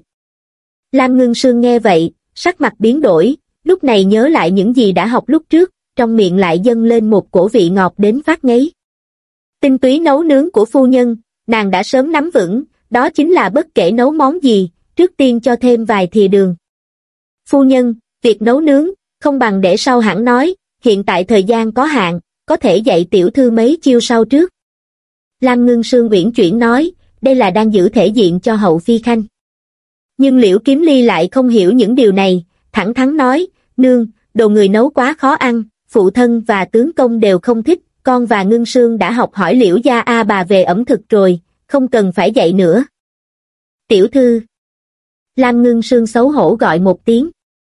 Lam Ngưng Sương nghe vậy, sắc mặt biến đổi, lúc này nhớ lại những gì đã học lúc trước, trong miệng lại dâng lên một cổ vị ngọt đến phát ngấy. Tinh túy nấu nướng của phu nhân, nàng đã sớm nắm vững, đó chính là bất kể nấu món gì, trước tiên cho thêm vài thìa đường. Phu nhân, việc nấu nướng, không bằng để sau hẳn nói, hiện tại thời gian có hạn, có thể dạy tiểu thư mấy chiêu sau trước. Lam Ngưng Sương uyển chuyển nói, đây là đang giữ thể diện cho Hậu Phi Khanh. Nhưng Liễu Kiếm Ly lại không hiểu những điều này, thẳng thắn nói, nương, đồ người nấu quá khó ăn, phụ thân và tướng công đều không thích, con và Ngưng Sương đã học hỏi Liễu gia A bà về ẩm thực rồi, không cần phải dạy nữa. Tiểu thư. Lam Ngưng Sương xấu hổ gọi một tiếng.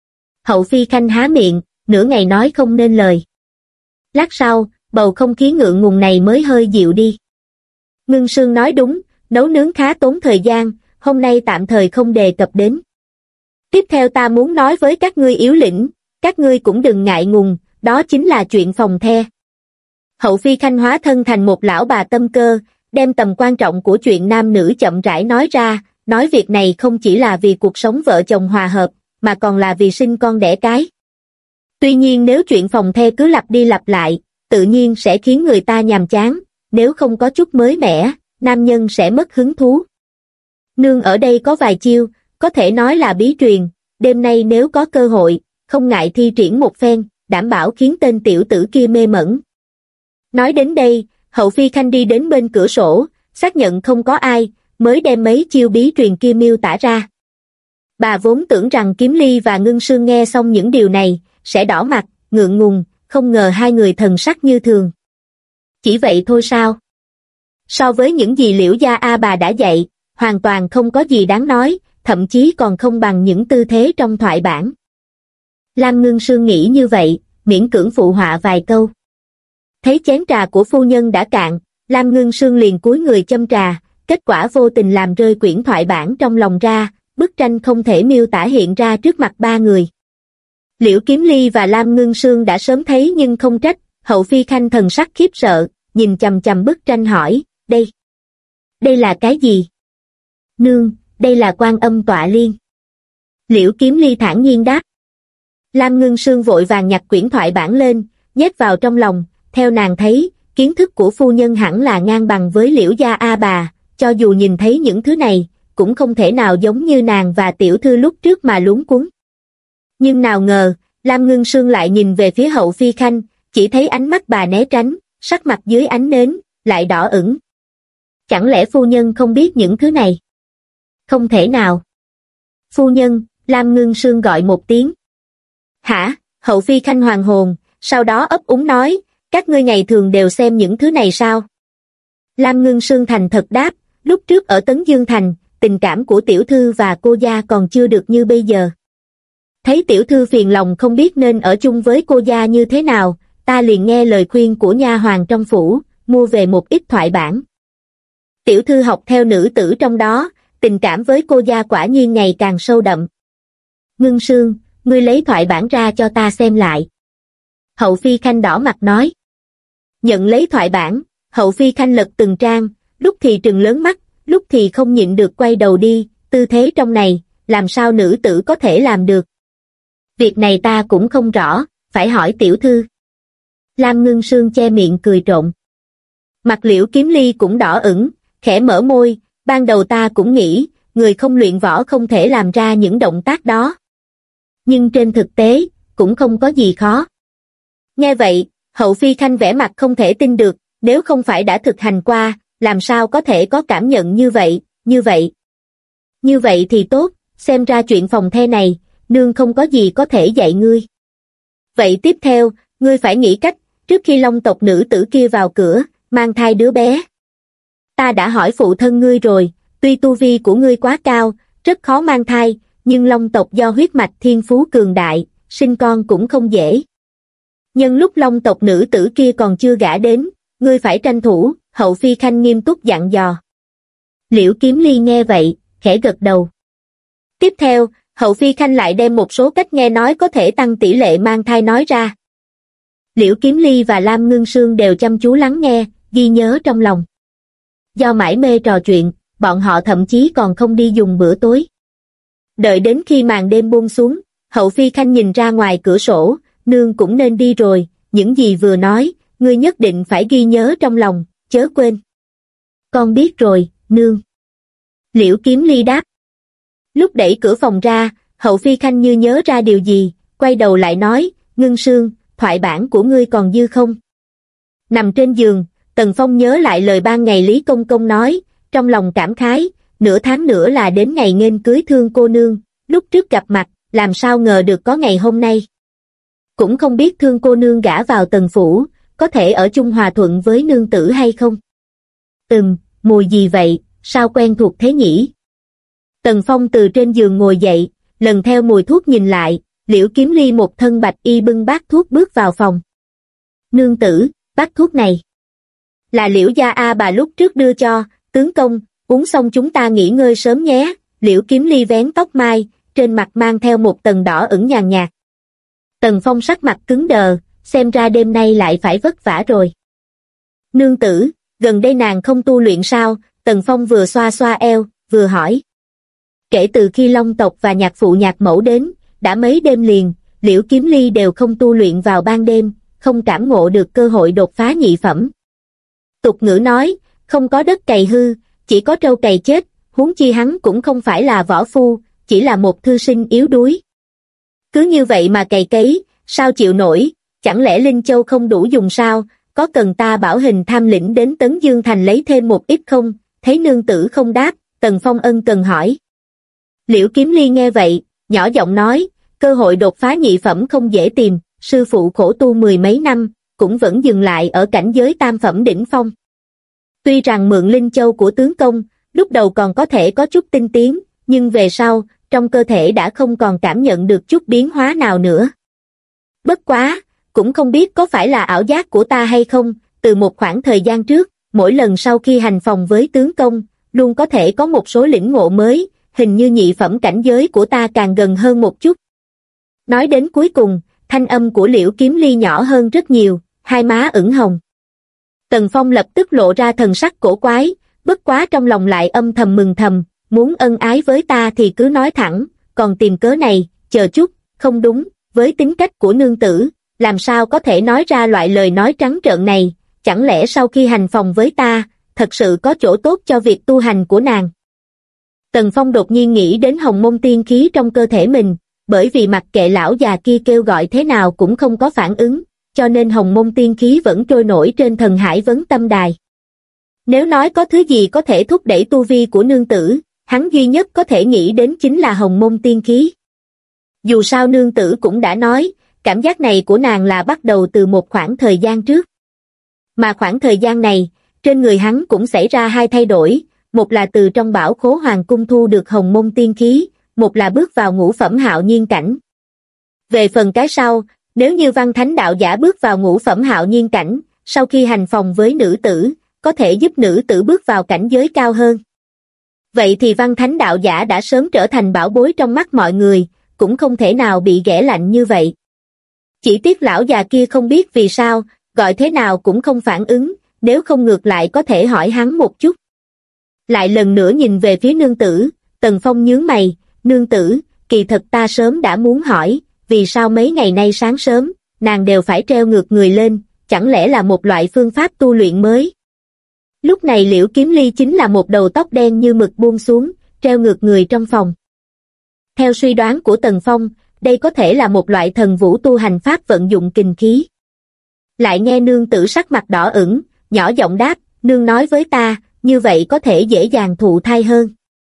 Hậu Phi Khanh há miệng, nửa ngày nói không nên lời. Lát sau, bầu không khí ngượng ngùng này mới hơi dịu đi. Ngưng Sương nói đúng, nấu nướng khá tốn thời gian, hôm nay tạm thời không đề cập đến. Tiếp theo ta muốn nói với các ngươi yếu lĩnh, các ngươi cũng đừng ngại ngùng, đó chính là chuyện phòng the. Hậu Phi Khanh hóa thân thành một lão bà tâm cơ, đem tầm quan trọng của chuyện nam nữ chậm rãi nói ra, nói việc này không chỉ là vì cuộc sống vợ chồng hòa hợp, mà còn là vì sinh con đẻ cái. Tuy nhiên nếu chuyện phòng the cứ lặp đi lặp lại, tự nhiên sẽ khiến người ta nhàm chán, nếu không có chút mới mẻ, nam nhân sẽ mất hứng thú. Nương ở đây có vài chiêu, có thể nói là bí truyền, đêm nay nếu có cơ hội, không ngại thi triển một phen, đảm bảo khiến tên tiểu tử kia mê mẩn. Nói đến đây, Hậu Phi Khanh đi đến bên cửa sổ, xác nhận không có ai, mới đem mấy chiêu bí truyền kia miêu tả ra. Bà vốn tưởng rằng Kiếm Ly và Ngưng Sương nghe xong những điều này, sẽ đỏ mặt, ngượng ngùng, không ngờ hai người thần sắc như thường. Chỉ vậy thôi sao? So với những gì Liễu gia A bà đã dạy, hoàn toàn không có gì đáng nói, thậm chí còn không bằng những tư thế trong thoại bản. Lam Ngưng Sương nghĩ như vậy, miễn cưỡng phụ họa vài câu. Thấy chén trà của phu nhân đã cạn, Lam Ngưng Sương liền cúi người châm trà, kết quả vô tình làm rơi quyển thoại bản trong lòng ra, bức tranh không thể miêu tả hiện ra trước mặt ba người. Liễu Kiếm Ly và Lam Ngưng Sương đã sớm thấy nhưng không trách, Hậu Phi Khanh thần sắc khiếp sợ, nhìn chằm chằm bức tranh hỏi, đây là cái gì? Nương, đây là Quan Âm Tọa Liên. Liễu Kiếm Ly thản nhiên đáp. Lam Ngưng Sương vội vàng nhặt quyển thoại bản lên, nhét vào trong lòng, theo nàng thấy, kiến thức của phu nhân hẳn là ngang bằng với Liễu gia A bà, cho dù nhìn thấy những thứ này, cũng không thể nào giống như nàng và tiểu thư lúc trước mà luống cuống. Nhưng nào ngờ, Lam Ngưng Sương lại nhìn về phía Hậu Phi Khanh, chỉ thấy ánh mắt bà né tránh, sắc mặt dưới ánh nến, lại đỏ ửng. Chẳng lẽ phu nhân không biết những thứ này? Không thể nào. Phu nhân, Lam Ngưng Sương gọi một tiếng. Hả? Hậu Phi Khanh hoàng hồn, sau đó ấp úng nói, các ngươi ngày thường đều xem những thứ này sao? Lam Ngưng Sương thành thật đáp, lúc trước ở Tấn Dương Thành, tình cảm của tiểu thư và cô gia còn chưa được như bây giờ. Thấy tiểu thư phiền lòng không biết nên ở chung với cô gia như thế nào, ta liền nghe lời khuyên của nha hoàn trong phủ, mua về một ít thoại bản. Tiểu thư học theo nữ tử trong đó, tình cảm với cô gia quả nhiên ngày càng sâu đậm. Ngưng Sương, ngươi lấy thoại bản ra cho ta xem lại. Hậu Phi Khanh đỏ mặt nói. Nhận lấy thoại bản, Hậu Phi Khanh lật từng trang, lúc thì trừng lớn mắt, lúc thì không nhịn được quay đầu đi, tư thế trong này, làm sao nữ tử có thể làm được. Việc này ta cũng không rõ, phải hỏi tiểu thư. Lam Ngưng Sương che miệng cười trộn. Mặt Liễu Kiếm Ly cũng đỏ ửng, khẽ mở môi, ban đầu ta cũng nghĩ, người không luyện võ không thể làm ra những động tác đó. Nhưng trên thực tế, cũng không có gì khó. Nghe vậy, Hậu Phi Khanh vẻ mặt không thể tin được, nếu không phải đã thực hành qua, làm sao có thể có cảm nhận như vậy. Như vậy thì tốt, xem ra chuyện phòng the này, nương không có gì có thể dạy ngươi. Vậy tiếp theo, ngươi phải nghĩ cách, trước khi Long tộc nữ tử kia vào cửa, mang thai đứa bé. Ta đã hỏi phụ thân ngươi rồi, tuy tu vi của ngươi quá cao, rất khó mang thai, nhưng Long tộc do huyết mạch thiên phú cường đại, sinh con cũng không dễ. Nhưng lúc Long tộc nữ tử kia còn chưa gả đến, ngươi phải tranh thủ, Hậu Phi Khanh nghiêm túc dặn dò. Liễu Kiếm Ly nghe vậy, khẽ gật đầu. Tiếp theo, Hậu Phi Khanh lại đem một số cách nghe nói có thể tăng tỷ lệ mang thai nói ra. Liễu Kiếm Ly và Lam Ngưng Sương đều chăm chú lắng nghe, ghi nhớ trong lòng. Do mải mê trò chuyện, bọn họ thậm chí còn không đi dùng bữa tối. Đợi đến khi màn đêm buông xuống, Hậu Phi Khanh nhìn ra ngoài cửa sổ, nương cũng nên đi rồi, những gì vừa nói, ngươi nhất định phải ghi nhớ trong lòng, chớ quên. Con biết rồi, nương. Liễu Kiếm Ly đáp. Lúc đẩy cửa phòng ra, Hậu Phi Khanh như nhớ ra điều gì, quay đầu lại nói, Ngưng Sương, thoại bản của ngươi còn dư không? Nằm trên giường, Tần Phong nhớ lại lời ban ngày Lý Công Công nói, trong lòng cảm khái, nửa tháng nữa là đến ngày nghênh cưới Thương cô nương, lúc trước gặp mặt, làm sao ngờ được có ngày hôm nay. Cũng không biết Thương cô nương gả vào Tần phủ, có thể ở chung hòa thuận với nương tử hay không? Mùi gì vậy, sao quen thuộc thế nhỉ? Tần Phong từ trên giường ngồi dậy, lần theo mùi thuốc nhìn lại, Liễu Kiếm Ly một thân bạch y bưng bát thuốc bước vào phòng. Nương tử, bát thuốc này là Liễu gia A bà lúc trước đưa cho, tướng công, uống xong chúng ta nghỉ ngơi sớm nhé. Liễu Kiếm Ly vén tóc mai, trên mặt mang theo một tầng đỏ ửng nhàn nhạt. Tần Phong sắc mặt cứng đờ, xem ra đêm nay lại phải vất vả rồi. Nương tử, gần đây nàng không tu luyện sao? Tần Phong vừa xoa xoa eo, vừa hỏi. Kể từ khi Long tộc và nhạc phụ nhạc mẫu đến, đã mấy đêm liền, Liễu Kiếm Ly đều không tu luyện vào ban đêm, không cảm ngộ được cơ hội đột phá nhị phẩm. Tục ngữ nói, không có đất cày hư, chỉ có trâu cày chết, huống chi hắn cũng không phải là võ phu, chỉ là một thư sinh yếu đuối. Cứ như vậy mà cày cấy, sao chịu nổi, chẳng lẽ Linh Châu không đủ dùng sao, có cần ta bảo Hình Tham lĩnh đến Tấn Dương Thành lấy thêm một ít không? Thấy nương tử không đáp, Tần Phong ân cần hỏi. Liễu Kiếm Ly nghe vậy, nhỏ giọng nói, cơ hội đột phá nhị phẩm không dễ tìm, sư phụ khổ tu mười mấy năm, cũng vẫn dừng lại ở cảnh giới tam phẩm đỉnh phong. Tuy rằng mượn Linh Châu của tướng công, lúc đầu còn có thể có chút tinh tiến, nhưng về sau, trong cơ thể đã không còn cảm nhận được chút biến hóa nào nữa. Bất quá, cũng không biết có phải là ảo giác của ta hay không, từ một khoảng thời gian trước, mỗi lần sau khi hành phòng với tướng công, luôn có thể có một số lĩnh ngộ mới, hình như nhị phẩm cảnh giới của ta càng gần hơn một chút. Nói đến cuối cùng, thanh âm của Liễu Kiếm Ly nhỏ hơn rất nhiều, hai má ửng hồng. Tần Phong lập tức lộ ra thần sắc cổ quái, bất quá trong lòng lại âm thầm mừng thầm, muốn ân ái với ta thì cứ nói thẳng, còn tìm cớ này, chờ chút, không đúng, với tính cách của nương tử, làm sao có thể nói ra loại lời nói trắng trợn này, chẳng lẽ sau khi hành phòng với ta, thật sự có chỗ tốt cho việc tu hành của nàng. Tần Phong đột nhiên nghĩ đến hồng môn tiên khí trong cơ thể mình, bởi vì mặc kệ lão già kia kêu gọi thế nào cũng không có phản ứng, cho nên hồng môn tiên khí vẫn trôi nổi trên thần hải vấn tâm đài. Nếu nói có thứ gì có thể thúc đẩy tu vi của nương tử, hắn duy nhất có thể nghĩ đến chính là hồng môn tiên khí. Dù sao nương tử cũng đã nói, cảm giác này của nàng là bắt đầu từ một khoảng thời gian trước. Mà khoảng thời gian này, trên người hắn cũng xảy ra hai thay đổi, một là từ trong bảo khố hoàng cung thu được hồng môn tiên khí, một là bước vào ngũ phẩm hạo nhiên cảnh. Về phần cái sau, nếu như văn thánh đạo giả bước vào ngũ phẩm hạo nhiên cảnh, sau khi hành phòng với nữ tử, có thể giúp nữ tử bước vào cảnh giới cao hơn. Vậy thì văn thánh đạo giả đã sớm trở thành bảo bối trong mắt mọi người, cũng không thể nào bị ghẻ lạnh như vậy. Chỉ tiếc lão già kia không biết vì sao, gọi thế nào cũng không phản ứng, nếu không ngược lại có thể hỏi hắn một chút. Lại lần nữa nhìn về phía nương tử, Tần Phong nhướng mày, nương tử, kỳ thật ta sớm đã muốn hỏi, vì sao mấy ngày nay sáng sớm, nàng đều phải treo ngược người lên, chẳng lẽ là một loại phương pháp tu luyện mới? Lúc này Liễu Kiếm Ly chính là một đầu tóc đen như mực buông xuống, treo ngược người trong phòng. Theo suy đoán của Tần Phong, đây có thể là một loại thần vũ tu hành pháp vận dụng kình khí. Lại nghe nương tử sắc mặt đỏ ửng, nhỏ giọng đáp, nương nói với ta, như vậy có thể dễ dàng thụ thai hơn.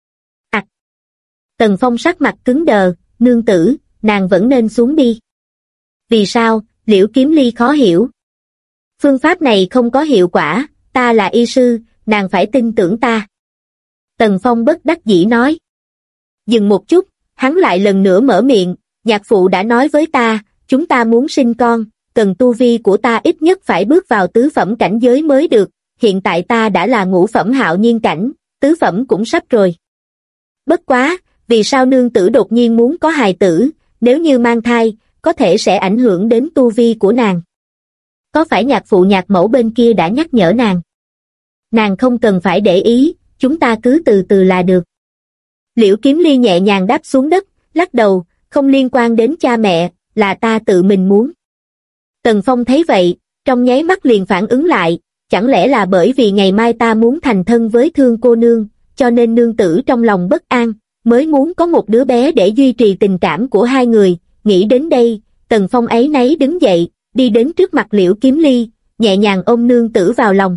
Tần Phong sắc mặt cứng đờ, nương tử, nàng vẫn nên xuống đi. Vì sao? Liễu Kiếm Ly khó hiểu. Phương pháp này không có hiệu quả, ta là y sư, nàng phải tin tưởng ta. Tần Phong bất đắc dĩ nói. Dừng một chút, hắn lại lần nữa mở miệng, nhạc phụ đã nói với ta, chúng ta muốn sinh con, cần tu vi của ta ít nhất phải bước vào tứ phẩm cảnh giới mới được, hiện tại ta đã là ngũ phẩm hạo nhiên cảnh, tứ phẩm cũng sắp rồi. Bất quá, vì sao nương tử đột nhiên muốn có hài tử, nếu như mang thai, có thể sẽ ảnh hưởng đến tu vi của nàng. Có phải nhạc phụ nhạc mẫu bên kia đã nhắc nhở nàng? Nàng không cần phải để ý, chúng ta cứ từ từ là được. Liễu Kiếm Ly nhẹ nhàng đáp xuống đất, lắc đầu, không liên quan đến cha mẹ, là ta tự mình muốn. Tần Phong thấy vậy, trong nháy mắt liền phản ứng lại, chẳng lẽ là bởi vì ngày mai ta muốn thành thân với Thương cô nương, cho nên nương tử trong lòng bất an, mới muốn có một đứa bé để duy trì tình cảm của hai người. Nghĩ đến đây, Tần Phong áy náy đứng dậy, đi đến trước mặt Liễu Kiếm Ly, nhẹ nhàng ôm nương tử vào lòng.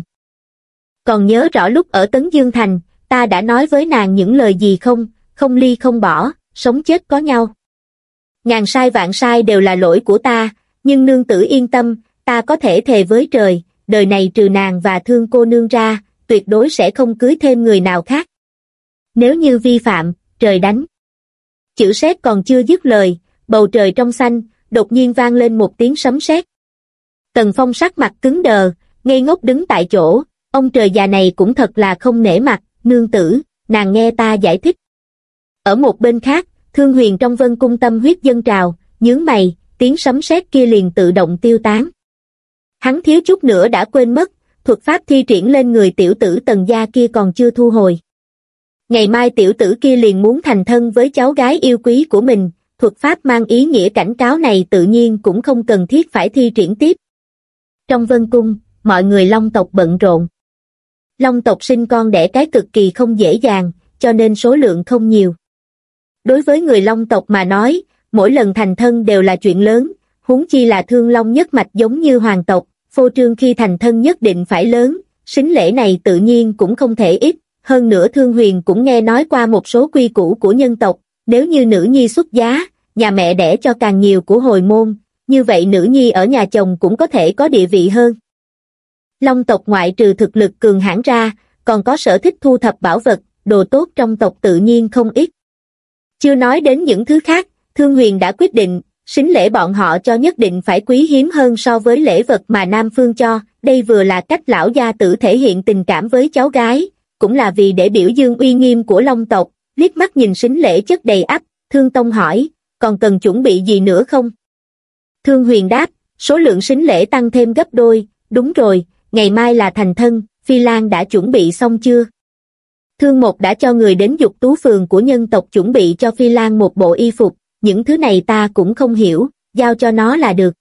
Còn nhớ rõ lúc ở Tấn Dương Thành, ta đã nói với nàng những lời gì không? Không ly không bỏ, sống chết có nhau. Ngàn sai vạn sai đều là lỗi của ta, nhưng nương tử yên tâm, ta có thể thề với trời, đời này trừ nàng và Thương cô nương ra, tuyệt đối sẽ không cưới thêm người nào khác. Nếu như vi phạm, trời đánh. Chữ sét còn chưa dứt lời, bầu trời trong xanh, đột nhiên vang lên một tiếng sấm sét. Tần Phong sắc mặt cứng đờ, ngây ngốc đứng tại chỗ, ông trời già này cũng thật là không nể mặt, nương tử, nàng nghe ta giải thích. Ở một bên khác, Thương Huyền trong Vân Cung tâm huyết dâng trào, nhướng mày, tiếng sấm sét kia liền tự động tiêu tán. Hắn thiếu chút nữa đã quên mất, thuật pháp thi triển lên người tiểu tử Tần gia kia còn chưa thu hồi. Ngày mai tiểu tử kia liền muốn thành thân với cháu gái yêu quý của mình, thuật pháp mang ý nghĩa cảnh cáo này tự nhiên cũng không cần thiết phải thi triển tiếp. Trong Vân Cung, mọi người Long tộc bận rộn. Long tộc sinh con đẻ cái cực kỳ không dễ dàng, cho nên số lượng không nhiều. Đối với người Long tộc mà nói, mỗi lần thành thân đều là chuyện lớn, huống chi là Thương Long nhất mạch giống như hoàng tộc, phô trương khi thành thân nhất định phải lớn, sính lễ này tự nhiên cũng không thể ít. Hơn nữa Thương Huyền cũng nghe nói qua một số quy củ của nhân tộc, nếu như nữ nhi xuất giá, nhà mẹ đẻ cho càng nhiều của hồi môn, như vậy nữ nhi ở nhà chồng cũng có thể có địa vị hơn. Long tộc ngoại trừ thực lực cường hãn ra, còn có sở thích thu thập bảo vật, đồ tốt trong tộc tự nhiên không ít. Chưa nói đến những thứ khác, Thương Huyền đã quyết định, sính lễ bọn họ cho nhất định phải quý hiếm hơn so với lễ vật mà Nam Phương cho, đây vừa là cách lão gia tử thể hiện tình cảm với cháu gái, cũng là vì để biểu dương uy nghiêm của Long tộc. Liếc mắt nhìn sính lễ chất đầy ắp, Thương Tông hỏi, còn cần chuẩn bị gì nữa không? Thương Huyền đáp, số lượng sính lễ tăng thêm gấp đôi, đúng rồi, ngày mai là thành thân, Phi Lan đã chuẩn bị xong chưa? Thương Một đã cho người đến Dục Tú phường của nhân tộc chuẩn bị cho Phi Lan một bộ y phục, những thứ này ta cũng không hiểu, giao cho nó là được.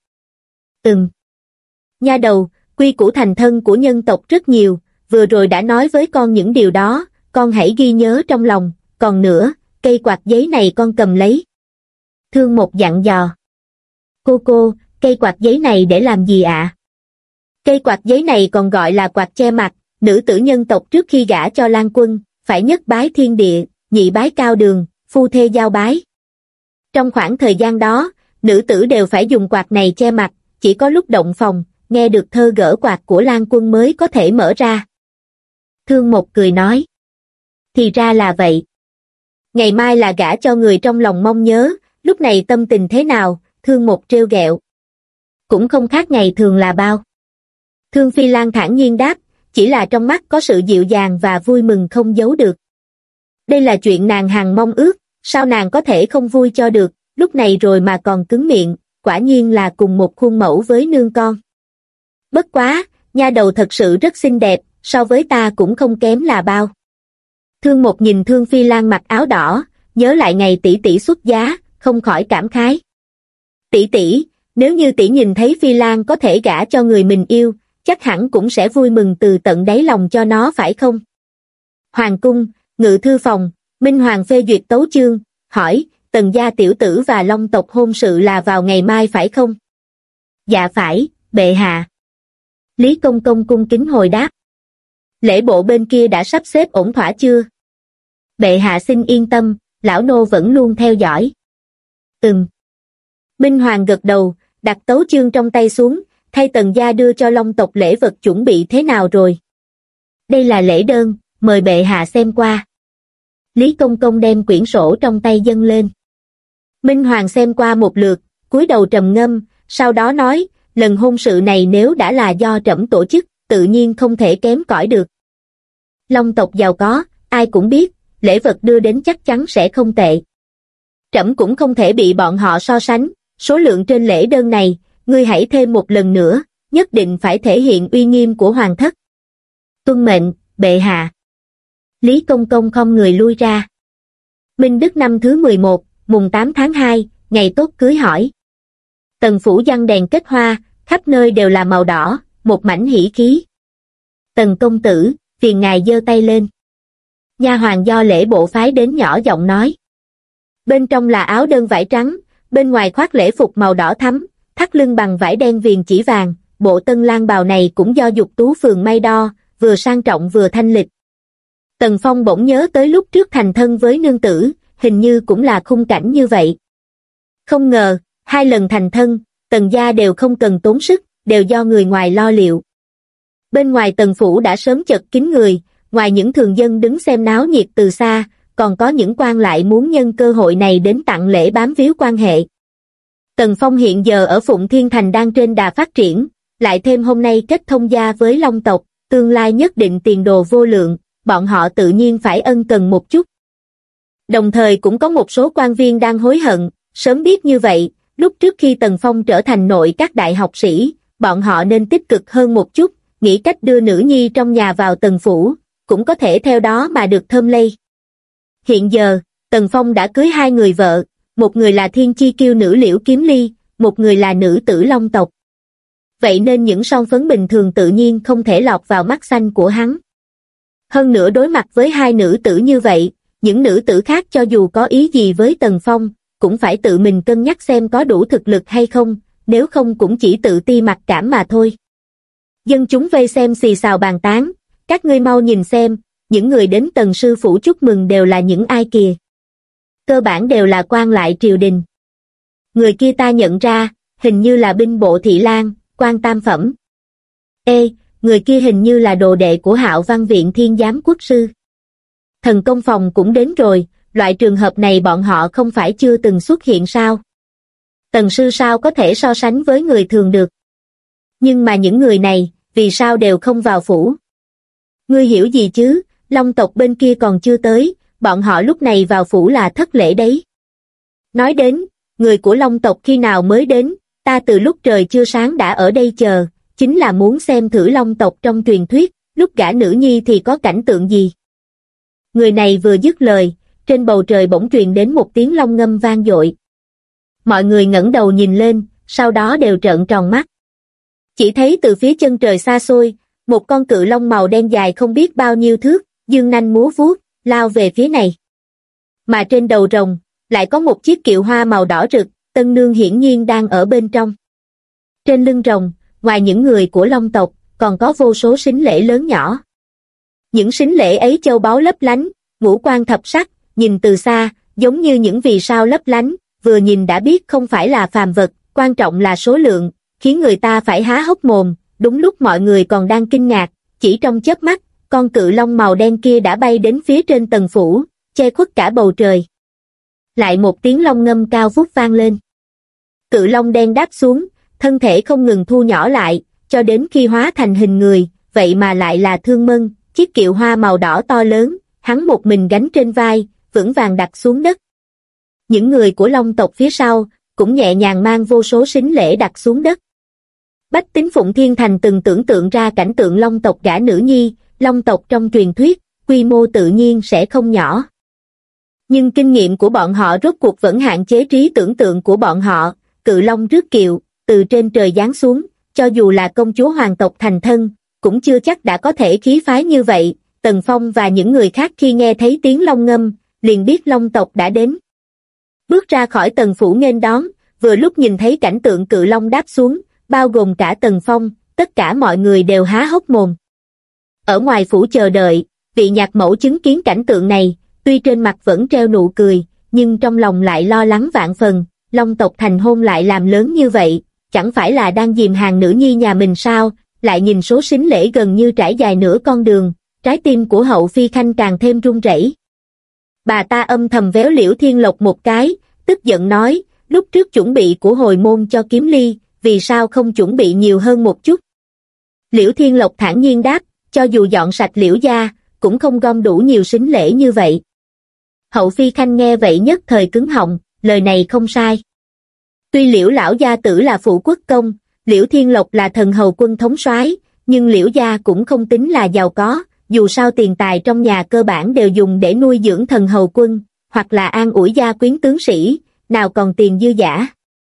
Nha đầu, quy củ thành thân của nhân tộc rất nhiều, vừa rồi đã nói với con những điều đó, con hãy ghi nhớ trong lòng, còn nữa, cây quạt giấy này con cầm lấy. Thương Một dặn dò. Cô, cây quạt giấy này để làm gì ạ? Cây quạt giấy này còn gọi là quạt che mặt, nữ tử nhân tộc trước khi gả cho Lan Quân, phải nhất bái thiên địa, nhị bái cao đường, phu thê giao bái. Trong khoảng thời gian đó, nữ tử đều phải dùng quạt này che mặt, chỉ có lúc động phòng, nghe được thơ gỡ quạt của Lan Quân mới có thể mở ra. Thương Một cười nói. Thì ra là vậy. Ngày mai là gả cho người trong lòng mong nhớ, lúc này tâm tình thế nào? Thương Một trêu ghẹo. Cũng không khác ngày thường là bao. Thương Phi Lan thản nhiên đáp, chỉ là trong mắt có sự dịu dàng và vui mừng không giấu được. Đây là chuyện nàng hằng mong ước, sao nàng có thể không vui cho được, lúc này rồi mà còn cứng miệng, quả nhiên là cùng một khuôn mẫu với nương con. Bất quá, nha đầu thật sự rất xinh đẹp, so với ta cũng không kém là bao. Thương Một nhìn Thương Phi Lan mặc áo đỏ, nhớ lại ngày tỷ tỷ xuất giá, không khỏi cảm khái. Tỷ tỷ, nếu như tỷ nhìn thấy Phi Lan có thể gả cho người mình yêu, chắc hẳn cũng sẽ vui mừng từ tận đáy lòng cho nó phải không? Hoàng cung, ngự thư phòng, Minh Hoàng phê duyệt tấu chương, hỏi, Tần gia tiểu tử và Long tộc hôn sự là vào ngày mai phải không? Dạ phải, bệ hạ. Lý Công Công cung kính hồi đáp. Lễ bộ bên kia đã sắp xếp ổn thỏa chưa? Bệ hạ xin yên tâm, lão nô vẫn luôn theo dõi. Minh Hoàng gật đầu, đặt tấu chương trong tay xuống, thay Tần gia đưa cho Long tộc lễ vật chuẩn bị thế nào rồi? Đây là lễ đơn, mời bệ hạ xem qua. Lý Công Công đem quyển sổ trong tay dâng lên. Minh Hoàng xem qua một lượt, cúi đầu trầm ngâm, sau đó nói, lần hôn sự này nếu đã là do trẫm tổ chức, tự nhiên không thể kém cỏi được. Long tộc giàu có, ai cũng biết, lễ vật đưa đến chắc chắn sẽ không tệ. Trẫm cũng không thể bị bọn họ so sánh, số lượng trên lễ đơn này, ngươi hãy thêm một lần nữa, nhất định phải thể hiện uy nghiêm của hoàng thất. Tuân mệnh, bệ hạ. Lý Công Công không người lui ra. Minh Đức năm thứ 11, mùng 8 tháng 2, ngày tốt cưới hỏi. Tần phủ giăng đèn kết hoa, khắp nơi đều là màu đỏ, một mảnh hỉ khí. Tần công tử, phiền ngài giơ tay lên. Nha hoàn do lễ bộ phái đến nhỏ giọng nói. Bên trong là áo đơn vải trắng, bên ngoài khoác lễ phục màu đỏ thắm, thắt lưng bằng vải đen viền chỉ vàng, bộ tân lang bào này cũng do Dục Tú phường may đo, vừa sang trọng vừa thanh lịch. Tần Phong bỗng nhớ tới lúc trước thành thân với nương tử, hình như cũng là khung cảnh như vậy. Không ngờ, 2 lần thành thân, Tần gia đều không cần tốn sức, đều do người ngoài lo liệu. Bên ngoài Tần phủ đã sớm chật kín người, ngoài những thường dân đứng xem náo nhiệt từ xa, còn có những quan lại muốn nhân cơ hội này đến tặng lễ bám víu quan hệ. Tần Phong hiện giờ ở Phụng Thiên Thành đang trên đà phát triển, lại thêm hôm nay kết thông gia với Long tộc, tương lai nhất định tiền đồ vô lượng, bọn họ tự nhiên phải ân cần một chút. Đồng thời cũng có một số quan viên đang hối hận, sớm biết như vậy, lúc trước khi Tần Phong trở thành nội các đại học sĩ, bọn họ nên tích cực hơn một chút, nghĩ cách đưa nữ nhi trong nhà vào Tần phủ, cũng có thể theo đó mà được thơm lây. Hiện giờ, Tần Phong đã cưới 2 người vợ, một người là thiên chi kiêu nữ Liễu Kiếm Ly, một người là nữ tử Long tộc. Vậy nên những son phấn bình thường tự nhiên không thể lọt vào mắt xanh của hắn. Hơn nữa đối mặt với 2 nữ tử như vậy, những nữ tử khác cho dù có ý gì với Tần Phong, cũng phải tự mình cân nhắc xem có đủ thực lực hay không, nếu không cũng chỉ tự ti mặc cảm mà thôi. Dân chúng vây xem xì xào bàn tán, các ngươi mau nhìn xem, những người đến Tần sư phủ chúc mừng đều là những ai kìa. Cơ bản đều là quan lại triều đình. Người kia ta nhận ra, hình như là binh bộ thị lang, quan tam phẩm. Ê, người kia hình như là đồ đệ của Hạo Văn viện Thiên giám quốc sư. Thần công phòng cũng đến rồi, loại trường hợp này bọn họ không phải chưa từng xuất hiện sao? Tần sư sao có thể so sánh với người thường được? Nhưng mà những người này, vì sao đều không vào phủ? Ngươi hiểu gì chứ, Long tộc bên kia còn chưa tới, bọn họ lúc này vào phủ là thất lễ đấy. Nói đến, người của Long tộc khi nào mới đến, ta từ lúc trời chưa sáng đã ở đây chờ, chính là muốn xem thử Long tộc trong truyền thuyết, lúc gả nữ nhi thì có cảnh tượng gì. Người này vừa dứt lời, trên bầu trời bỗng truyền đến một tiếng long ngâm vang dội. Mọi người ngẩng đầu nhìn lên, sau đó đều trợn tròn mắt. Chỉ thấy từ phía chân trời xa xôi, một con cự long màu đen dài không biết bao nhiêu thước, dương nanh múa vuốt, lao về phía này. Mà trên đầu rồng, lại có một chiếc kiệu hoa màu đỏ rực, tân nương hiển nhiên đang ở bên trong. Trên lưng rồng, ngoài những người của Long tộc, còn có vô số sính lễ lớn nhỏ. Những sính lễ ấy châu báu lấp lánh, ngũ quan thập sắc, nhìn từ xa, giống như những vì sao lấp lánh, vừa nhìn đã biết không phải là phàm vật, quan trọng là số lượng, khiến người ta phải há hốc mồm. Đúng lúc mọi người còn đang kinh ngạc, chỉ trong chớp mắt, con cự long màu đen kia đã bay đến phía trên tầng phủ, che khuất cả bầu trời. Lại một tiếng long ngâm cao vút vang lên. Cự long đen đáp xuống, thân thể không ngừng thu nhỏ lại, cho đến khi hóa thành hình người, vậy mà lại là Thương Mân, chiếc kiệu hoa màu đỏ to lớn, hắn một mình gánh trên vai, vững vàng đặt xuống đất. Những người của Long tộc phía sau, cũng nhẹ nhàng mang vô số sính lễ đặt xuống đất. Bách tính Phụng Thiên Thành từng tưởng tượng ra cảnh tượng Long tộc gả nữ nhi, Long tộc trong truyền thuyết, quy mô tự nhiên sẽ không nhỏ. Nhưng kinh nghiệm của bọn họ rốt cuộc vẫn hạn chế trí tưởng tượng của bọn họ, cự long rước kiệu, từ trên trời giáng xuống, cho dù là công chúa hoàng tộc thành thân, cũng chưa chắc đã có thể khí phái như vậy. Tần Phong và những người khác khi nghe thấy tiếng long ngâm, liền biết Long tộc đã đến. Bước ra khỏi Tần phủ nghênh đón, vừa lúc nhìn thấy cảnh tượng cự long đáp xuống, bao gồm cả Tần Phong, tất cả mọi người đều há hốc mồm. Ở ngoài phủ chờ đợi, vị nhạc mẫu chứng kiến cảnh tượng này, tuy trên mặt vẫn treo nụ cười, nhưng trong lòng lại lo lắng vạn phần. Long tộc thành hôn lại làm lớn như vậy, chẳng phải là đang dìm hàng nữ nhi nhà mình sao? Lại nhìn số sính lễ gần như trải dài nửa con đường, trái tim của Hậu Phi Khanh càng thêm run rẩy. Bà ta âm thầm véo Liễu Thiên Lộc một cái, tức giận nói, lúc trước chuẩn bị của hồi môn cho Kiếm Ly, vì sao không chuẩn bị nhiều hơn một chút? Liễu Thiên Lộc thản nhiên đáp, cho dù dọn sạch Liễu gia, cũng không gom đủ nhiều sính lễ như vậy. Hậu Phi Khanh nghe vậy nhất thời cứng họng, lời này không sai. Tuy Liễu lão gia tử là phụ quốc công, Liễu Thiên Lộc là thần hầu quân thống soái, nhưng Liễu gia cũng không tính là giàu có, dù sao tiền tài trong nhà cơ bản đều dùng để nuôi dưỡng thần hầu quân, hoặc là an ủi gia quyến tướng sĩ, nào còn tiền dư dả.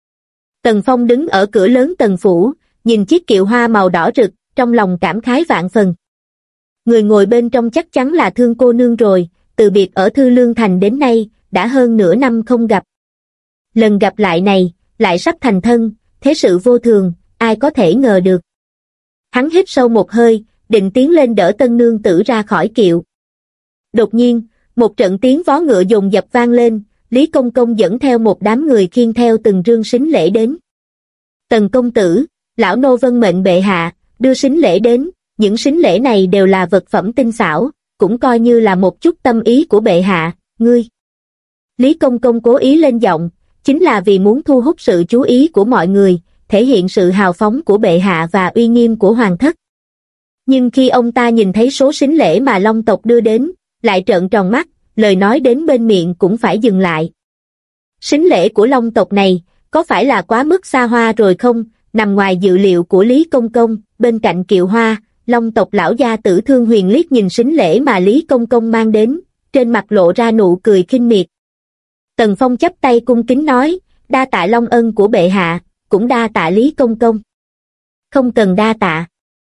Tần Phong đứng ở cửa lớn Tần phủ, nhìn chiếc kiệu hoa màu đỏ rực, trong lòng cảm khái vạn phần. Người ngồi bên trong chắc chắn là Thương cô nương rồi, từ biệt ở Thư Lương Thành đến nay, đã hơn nửa năm không gặp. Lần gặp lại này, lại sắp thành thân, thế sự vô thường, ai có thể ngờ được. Hắn hít sâu một hơi, định tiến lên đỡ tân nương tử ra khỏi kiệu. Đột nhiên, một trận tiếng vó ngựa dồn dập vang lên, Lý Công Công dẫn theo một đám người khiêng theo từng rương sính lễ đến. Tần công tử, lão nô vân mệnh bệ hạ, đưa sính lễ đến, những sính lễ này đều là vật phẩm tinh xảo, cũng coi như là một chút tâm ý của bệ hạ, ngươi. Lý Công Công cố ý lên giọng, chính là vì muốn thu hút sự chú ý của mọi người, thể hiện sự hào phóng của bệ hạ và uy nghiêm của hoàng thất. Nhưng khi ông ta nhìn thấy số sính lễ mà Long tộc đưa đến, lại trợn tròn mắt, lời nói đến bên miệng cũng phải dừng lại. Sính lễ của Long tộc này, có phải là quá mức xa hoa rồi không? Nằm ngoài dự liệu của Lý Công Công, bên cạnh kiệu hoa, Long tộc lão gia tử Thương Huyền liếc nhìn sính lễ mà Lý Công Công mang đến, trên mặt lộ ra nụ cười khinh miệt. Tần Phong chắp tay cung kính nói, đa tạ long ân của bệ hạ, cũng đa tạ Lý Công Công. Không cần đa tạ.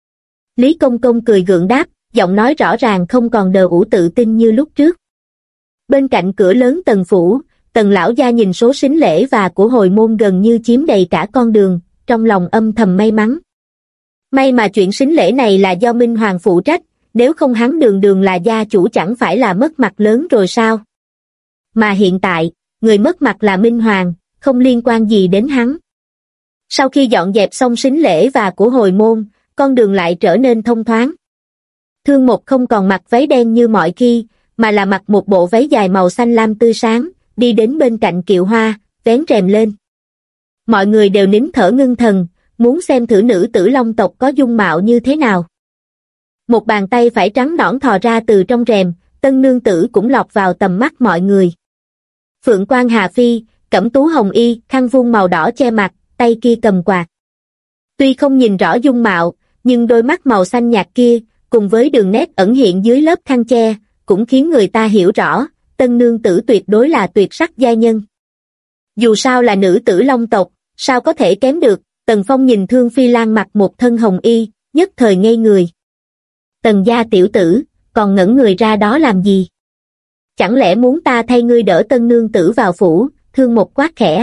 Lý Công Công cười gượng đáp, giọng nói rõ ràng không còn đờ ủ tự tin như lúc trước. Bên cạnh cửa lớn Tần phủ, Tần lão gia nhìn số sính lễ và của hồi môn gần như chiếm đầy cả con đường, trong lòng âm thầm may mắn. May mà chuyện sính lễ này là do Minh Hoàng phụ trách, nếu không hắn đường đường là gia chủ chẳng phải là mất mặt lớn rồi sao? Mà hiện tại, người mất mặt là Minh Hoàng, không liên quan gì đến hắn. Sau khi dọn dẹp xong sính lễ và của hồi môn, con đường lại trở nên thông thoáng. Thương Một không còn mặc váy đen như mọi khi, mà là mặc một bộ váy dài màu xanh lam tươi sáng, đi đến bên cạnh kiệu hoa, vén rèm lên. Mọi người đều nín thở ngưng thần, muốn xem thử nữ tử Long tộc có dung mạo như thế nào. Một bàn tay phải trắng nõn thò ra từ trong rèm, tân nương tử cũng lọt vào tầm mắt mọi người. Phượng Quan Hà Phi, cẩm tú hồng y, khăn vuông màu đỏ che mặt, tay kia cầm quạt. Tuy không nhìn rõ dung mạo, nhưng đôi mắt màu xanh nhạt kia, cùng với đường nét ẩn hiện dưới lớp khăn che, cũng khiến người ta hiểu rõ, tân nương tử tuyệt đối là tuyệt sắc giai nhân. Dù sao là nữ tử Long tộc, sao có thể kém được? Tần Phong nhìn Thương Phi Lan mặc một thân hồng y, nhất thời ngây người. Tần gia tiểu tử, còn ngẩn người ra đó làm gì? Chẳng lẽ muốn ta thay ngươi đỡ tân nương tử vào phủ? Thương Một quát khẽ.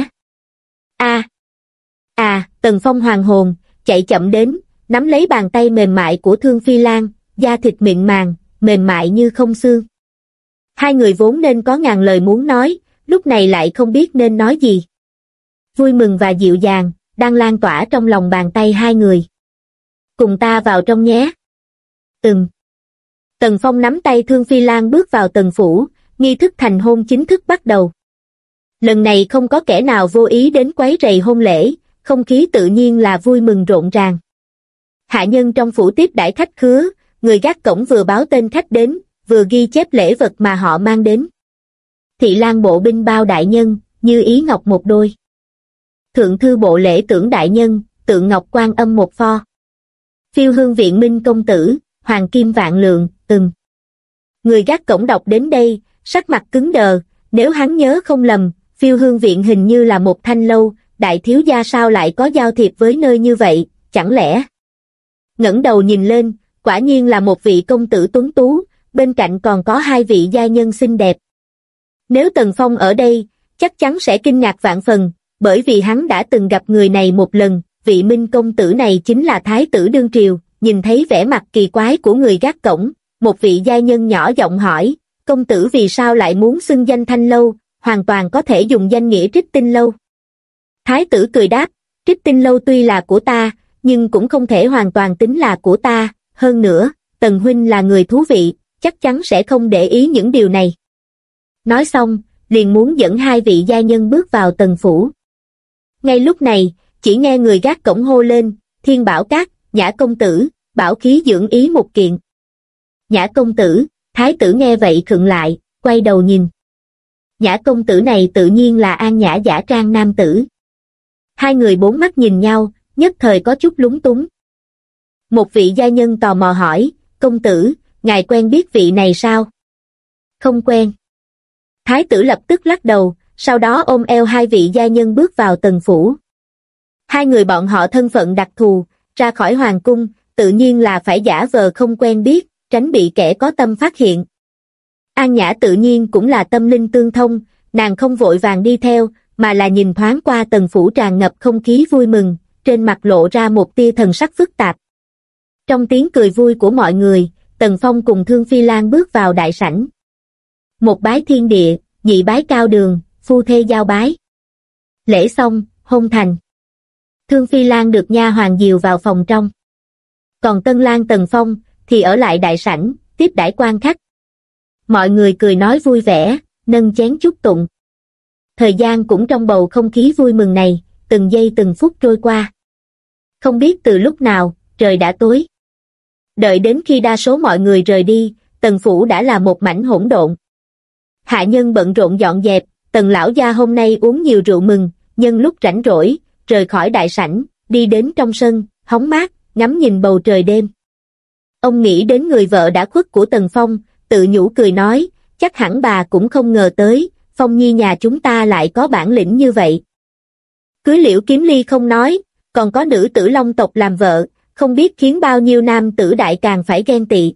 Tần Phong hoàng hồn, chạy chậm đến, nắm lấy bàn tay mềm mại của Thương Phi Lan, da thịt mịn màng, mềm mại như không xương. Hai người vốn nên có ngàn lời muốn nói, lúc này lại không biết nên nói gì. Vui mừng và dịu dàng, đang lan tỏa trong lòng bàn tay hai người. Cùng ta vào trong nhé. Tần Phong nắm tay Thương Phi Lan bước vào Tần phủ, nghi thức thành hôn chính thức bắt đầu. Lần này không có kẻ nào vô ý đến quấy rầy hôn lễ, không khí tự nhiên là vui mừng rộn ràng. Hạ nhân trong phủ tiếp đãi khách khứa, người gác cổng vừa báo tên khách đến, vừa ghi chép lễ vật mà họ mang đến. Thị lang bộ binh bao đại nhân, như ý ngọc một đôi. thượng thư bộ lễ tưởng đại nhân, tượng ngọc quan âm một pho. Phiêu hương viện Minh công tử, hoàng kim vạn lượng, Người gác cổng đọc đến đây, sắc mặt cứng đờ, nếu hắn nhớ không lầm, phiêu hương viện hình như là một thanh lâu, đại thiếu gia sao lại có giao thiệp với nơi như vậy, chẳng lẽ? Ngẩng đầu nhìn lên, quả nhiên là một vị công tử tuấn tú, bên cạnh còn có hai vị gia nhân xinh đẹp. Nếu Tần Phong ở đây, chắc chắn sẽ kinh ngạc vạn phần, bởi vì hắn đã từng gặp người này một lần, vị Minh công tử này chính là thái tử đương triều. Nhìn thấy vẻ mặt kỳ quái của người gác cổng, một vị gia nhân nhỏ giọng hỏi, công tử vì sao lại muốn xưng danh thanh lâu, hoàn toàn có thể dùng danh nghĩa Trích Tinh lâu. Thái tử cười đáp, Trích Tinh lâu tuy là của ta, nhưng cũng không thể hoàn toàn tính là của ta, hơn nữa, Tần huynh là người thú vị, chắc chắn sẽ không để ý những điều này. Nói xong, liền muốn dẫn hai vị gia nhân bước vào Tần phủ. Ngay lúc này, chỉ nghe người gác cổng hô lên, Thiên Bảo Các, Nhã công tử, bảo khí dưỡng ý một kiện. Nhã công tử, thái tử nghe vậy khựng lại, quay đầu nhìn. Nhã công tử này tự nhiên là An Nhã giả trang nam tử. Hai người bốn mắt nhìn nhau, nhất thời có chút lúng túng. Một vị gia nhân tò mò hỏi, công tử, ngài quen biết vị này sao? Không quen. Thái tử lập tức lắc đầu, sau đó ôm eo hai vị gia nhân bước vào Tần phủ. Hai người bọn họ thân phận đặc thù, ra khỏi hoàng cung, tự nhiên là phải giả vờ không quen biết, tránh bị kẻ có tâm phát hiện. An Nhã tự nhiên cũng là tâm linh tương thông, nàng không vội vàng đi theo, mà là nhìn thoáng qua Tần phủ tràn ngập không khí vui mừng, trên mặt lộ ra một tia thần sắc phức tạp. Trong tiếng cười vui của mọi người, Tần Phong cùng Thương Phi Lan bước vào đại sảnh. Một bái thiên địa, nhị bái cao đường, phu thê giao bái. Lễ xong, hôn thành. Thương Phi Lan được nha hoàn dìu vào phòng trong. Còn Tân Lan Tần Phong thì ở lại đại sảnh, tiếp đãi quan khách. Mọi người cười nói vui vẻ, nâng chén chúc tụng. Thời gian cũng trong bầu không khí vui mừng này, từng giây từng phút trôi qua. Không biết từ lúc nào, trời đã tối. Đợi đến khi đa số mọi người rời đi, Tần phủ đã là một mảnh hỗn độn. Hạ nhân bận rộn dọn dẹp, Tần lão gia hôm nay uống nhiều rượu mừng, nhân lúc rảnh rỗi, rời khỏi đại sảnh, đi đến trong sân, hóng mát, ngắm nhìn bầu trời đêm. Ông nghĩ đến người vợ đã khuất của Tần Phong, tự nhủ cười nói, chắc hẳn bà cũng không ngờ tới, Phong Nhi nhà chúng ta lại có bản lĩnh như vậy. Cưới Liễu Kiếm Ly không nói, còn có nữ tử Long tộc làm vợ, không biết khiến bao nhiêu nam tử đại càng phải ghen tị.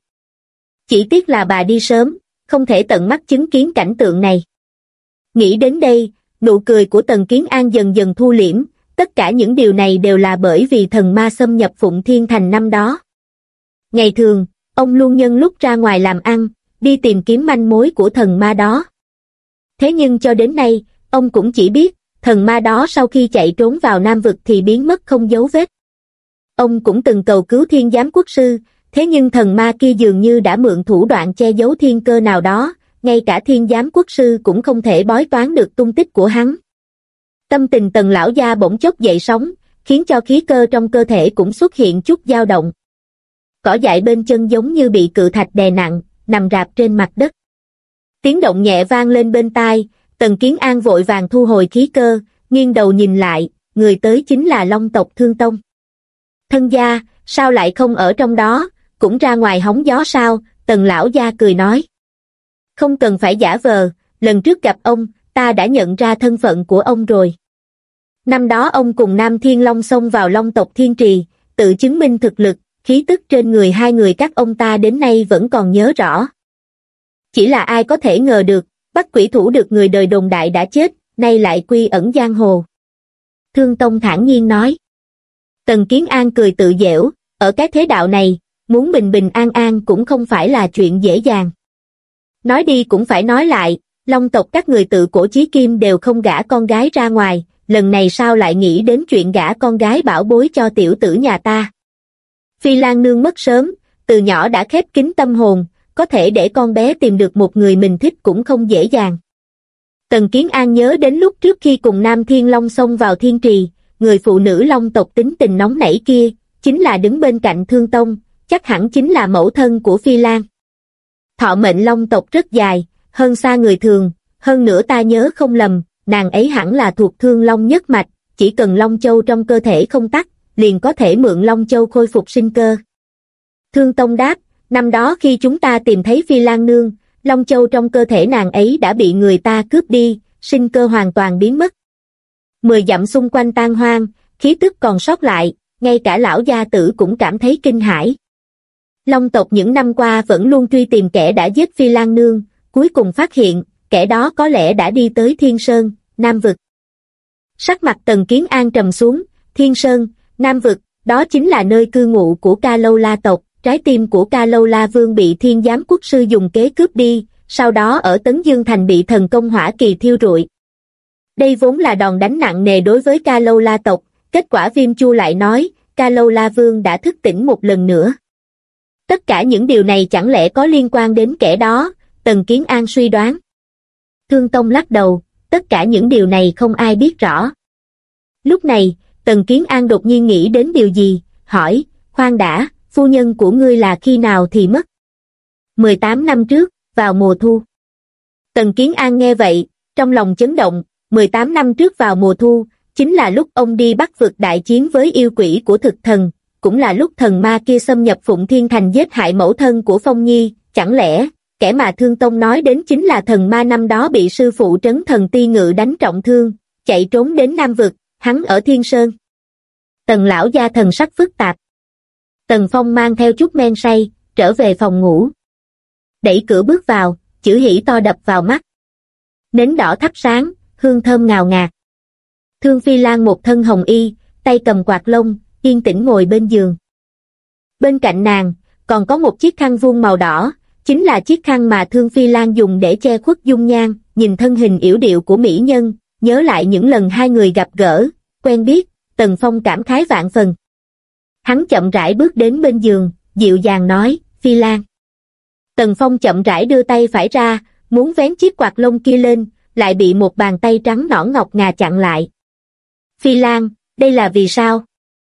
Chỉ tiếc là bà đi sớm, không thể tận mắt chứng kiến cảnh tượng này. Nghĩ đến đây, nụ cười của Tần Kiến An dần dần thu liễm, tất cả những điều này đều là bởi vì thần ma xâm nhập Phụng Thiên Thành năm đó. Ngày thường, ông luôn nhân lúc ra ngoài làm ăn, đi tìm kiếm manh mối của thần ma đó. Thế nhưng cho đến nay, ông cũng chỉ biết, thần ma đó sau khi chạy trốn vào Nam Vực thì biến mất không dấu vết. Ông cũng từng cầu cứu Thiên Giám Quốc Sư, thế nhưng thần ma kia dường như đã mượn thủ đoạn che giấu thiên cơ nào đó, ngay cả Thiên Giám Quốc Sư cũng không thể bói toán được tung tích của hắn. Tâm tình Tần lão gia bỗng chốc dậy sóng, khiến cho khí cơ trong cơ thể cũng xuất hiện chút dao động. Cỏ dại bên chân giống như bị cự thạch đè nặng, nằm rạp trên mặt đất. Tiếng động nhẹ vang lên bên tai, Tần Kiến An vội vàng thu hồi khí cơ, nghiêng đầu nhìn lại, người tới chính là Long tộc Thương Tông. Thân gia, sao lại không ở trong đó, cũng ra ngoài hóng gió sao? Tần lão gia cười nói. Không cần phải giả vờ, lần trước gặp ông, ta đã nhận ra thân phận của ông rồi. Năm đó ông cùng Nam Thiên Long xông vào Long tộc Thiên Trì, tự chứng minh thực lực, khí tức trên người hai người các ông ta đến nay vẫn còn nhớ rõ. Chỉ là ai có thể ngờ được, bắt quỷ thủ được người đời đồn đại đã chết, nay lại quy ẩn giang hồ. Thương Tông thản nhiên nói. Tần Kiến An cười tự giễu, ở cái thế đạo này, muốn bình bình an an cũng không phải là chuyện dễ dàng. Nói đi cũng phải nói lại, Long tộc các người tự cổ chí kim đều không gả con gái ra ngoài, lần này sao lại nghĩ đến chuyện gả con gái bảo bối cho tiểu tử nhà ta. Phi Lan nương mất sớm, từ nhỏ đã khép kín tâm hồn, có thể để con bé tìm được một người mình thích cũng không dễ dàng. Tần Kiến An nhớ đến lúc trước khi cùng Nam Thiên Long xông vào Thiên Trì, người phụ nữ Long tộc tính tình nóng nảy kia, chính là đứng bên cạnh Thương Tông, chắc hẳn chính là mẫu thân của Phi Lan. Thọ mệnh Long tộc rất dài, hơn xa người thường, hơn nữa ta nhớ không lầm, nàng ấy hẳn là thuộc Thương Long nhất mạch, chỉ cần Long Châu trong cơ thể không tắc, liền có thể mượn Long Châu khôi phục sinh cơ. Thương Tông đáp, năm đó khi chúng ta tìm thấy Phi Lan Nương, Long Châu trong cơ thể nàng ấy đã bị người ta cướp đi, sinh cơ hoàn toàn biến mất. 10 dặm xung quanh tan hoang, khí tức còn sót lại, ngay cả lão gia tử cũng cảm thấy kinh hãi. Long tộc những năm qua vẫn luôn truy tìm kẻ đã giết Phi Lan Nương, cuối cùng phát hiện, kẻ đó có lẽ đã đi tới Thiên Sơn, Nam Vực. Sắc mặt Tần Kiến An trầm xuống, Thiên Sơn, Nam Vực, đó chính là nơi cư ngụ của Ca Lâu La tộc, trái tim của Ca Lâu La Vương bị Thiên Giám Quốc Sư dùng kế cướp đi, sau đó ở Tấn Dương Thành bị thần công hỏa kỳ thiêu rụi. Đây vốn là đòn đánh nặng nề đối với Ca Lâu La tộc, kết quả Viêm Chu lại nói, Ca Lâu La Vương đã thức tỉnh một lần nữa. Tất cả những điều này chẳng lẽ có liên quan đến kẻ đó, Tần Kiến An suy đoán. Thương Tông lắc đầu, tất cả những điều này không ai biết rõ. Lúc này, Tần Kiến An đột nhiên nghĩ đến điều gì, hỏi, khoan đã, phu nhân của ngươi là khi nào thì mất? 18 năm trước, vào mùa thu. Tần Kiến An nghe vậy, trong lòng chấn động, 18 năm trước vào mùa thu, chính là lúc ông đi Bắc Vực đại chiến với yêu quỷ của thực thần, cũng là lúc thần ma kia xâm nhập Phụng Thiên Thành giết hại mẫu thân của Phong Nhi, chẳng lẽ, kẻ mà Thương Tông nói đến chính là thần ma năm đó bị sư phụ Trấn Thần Ti Ngự đánh trọng thương, chạy trốn đến Nam Vực, hắn ở Thiên Sơn. Tần lão gia thần sắc phức tạp. Tần Phong mang theo chút men say, trở về phòng ngủ. Đẩy cửa bước vào, chữ hỉ to đập vào mắt. Nến đỏ thắp sáng, hương thơm ngào ngạt. Thương Phi Lan một thân hồng y, tay cầm quạt lông, yên tĩnh ngồi bên giường. Bên cạnh nàng, còn có một chiếc khăn vuông màu đỏ, chính là chiếc khăn mà Thương Phi Lan dùng để che khuất dung nhan, nhìn thân hình yểu điệu của mỹ nhân, nhớ lại những lần hai người gặp gỡ, quen biết, Tần Phong cảm khái vạn phần. Hắn chậm rãi bước đến bên giường, dịu dàng nói, Phi Lan. Tần Phong chậm rãi đưa tay phải ra, muốn vén chiếc quạt lông kia lên, lại bị một bàn tay trắng nõn ngọc ngà chặn lại. Phi Lan, đây là vì sao?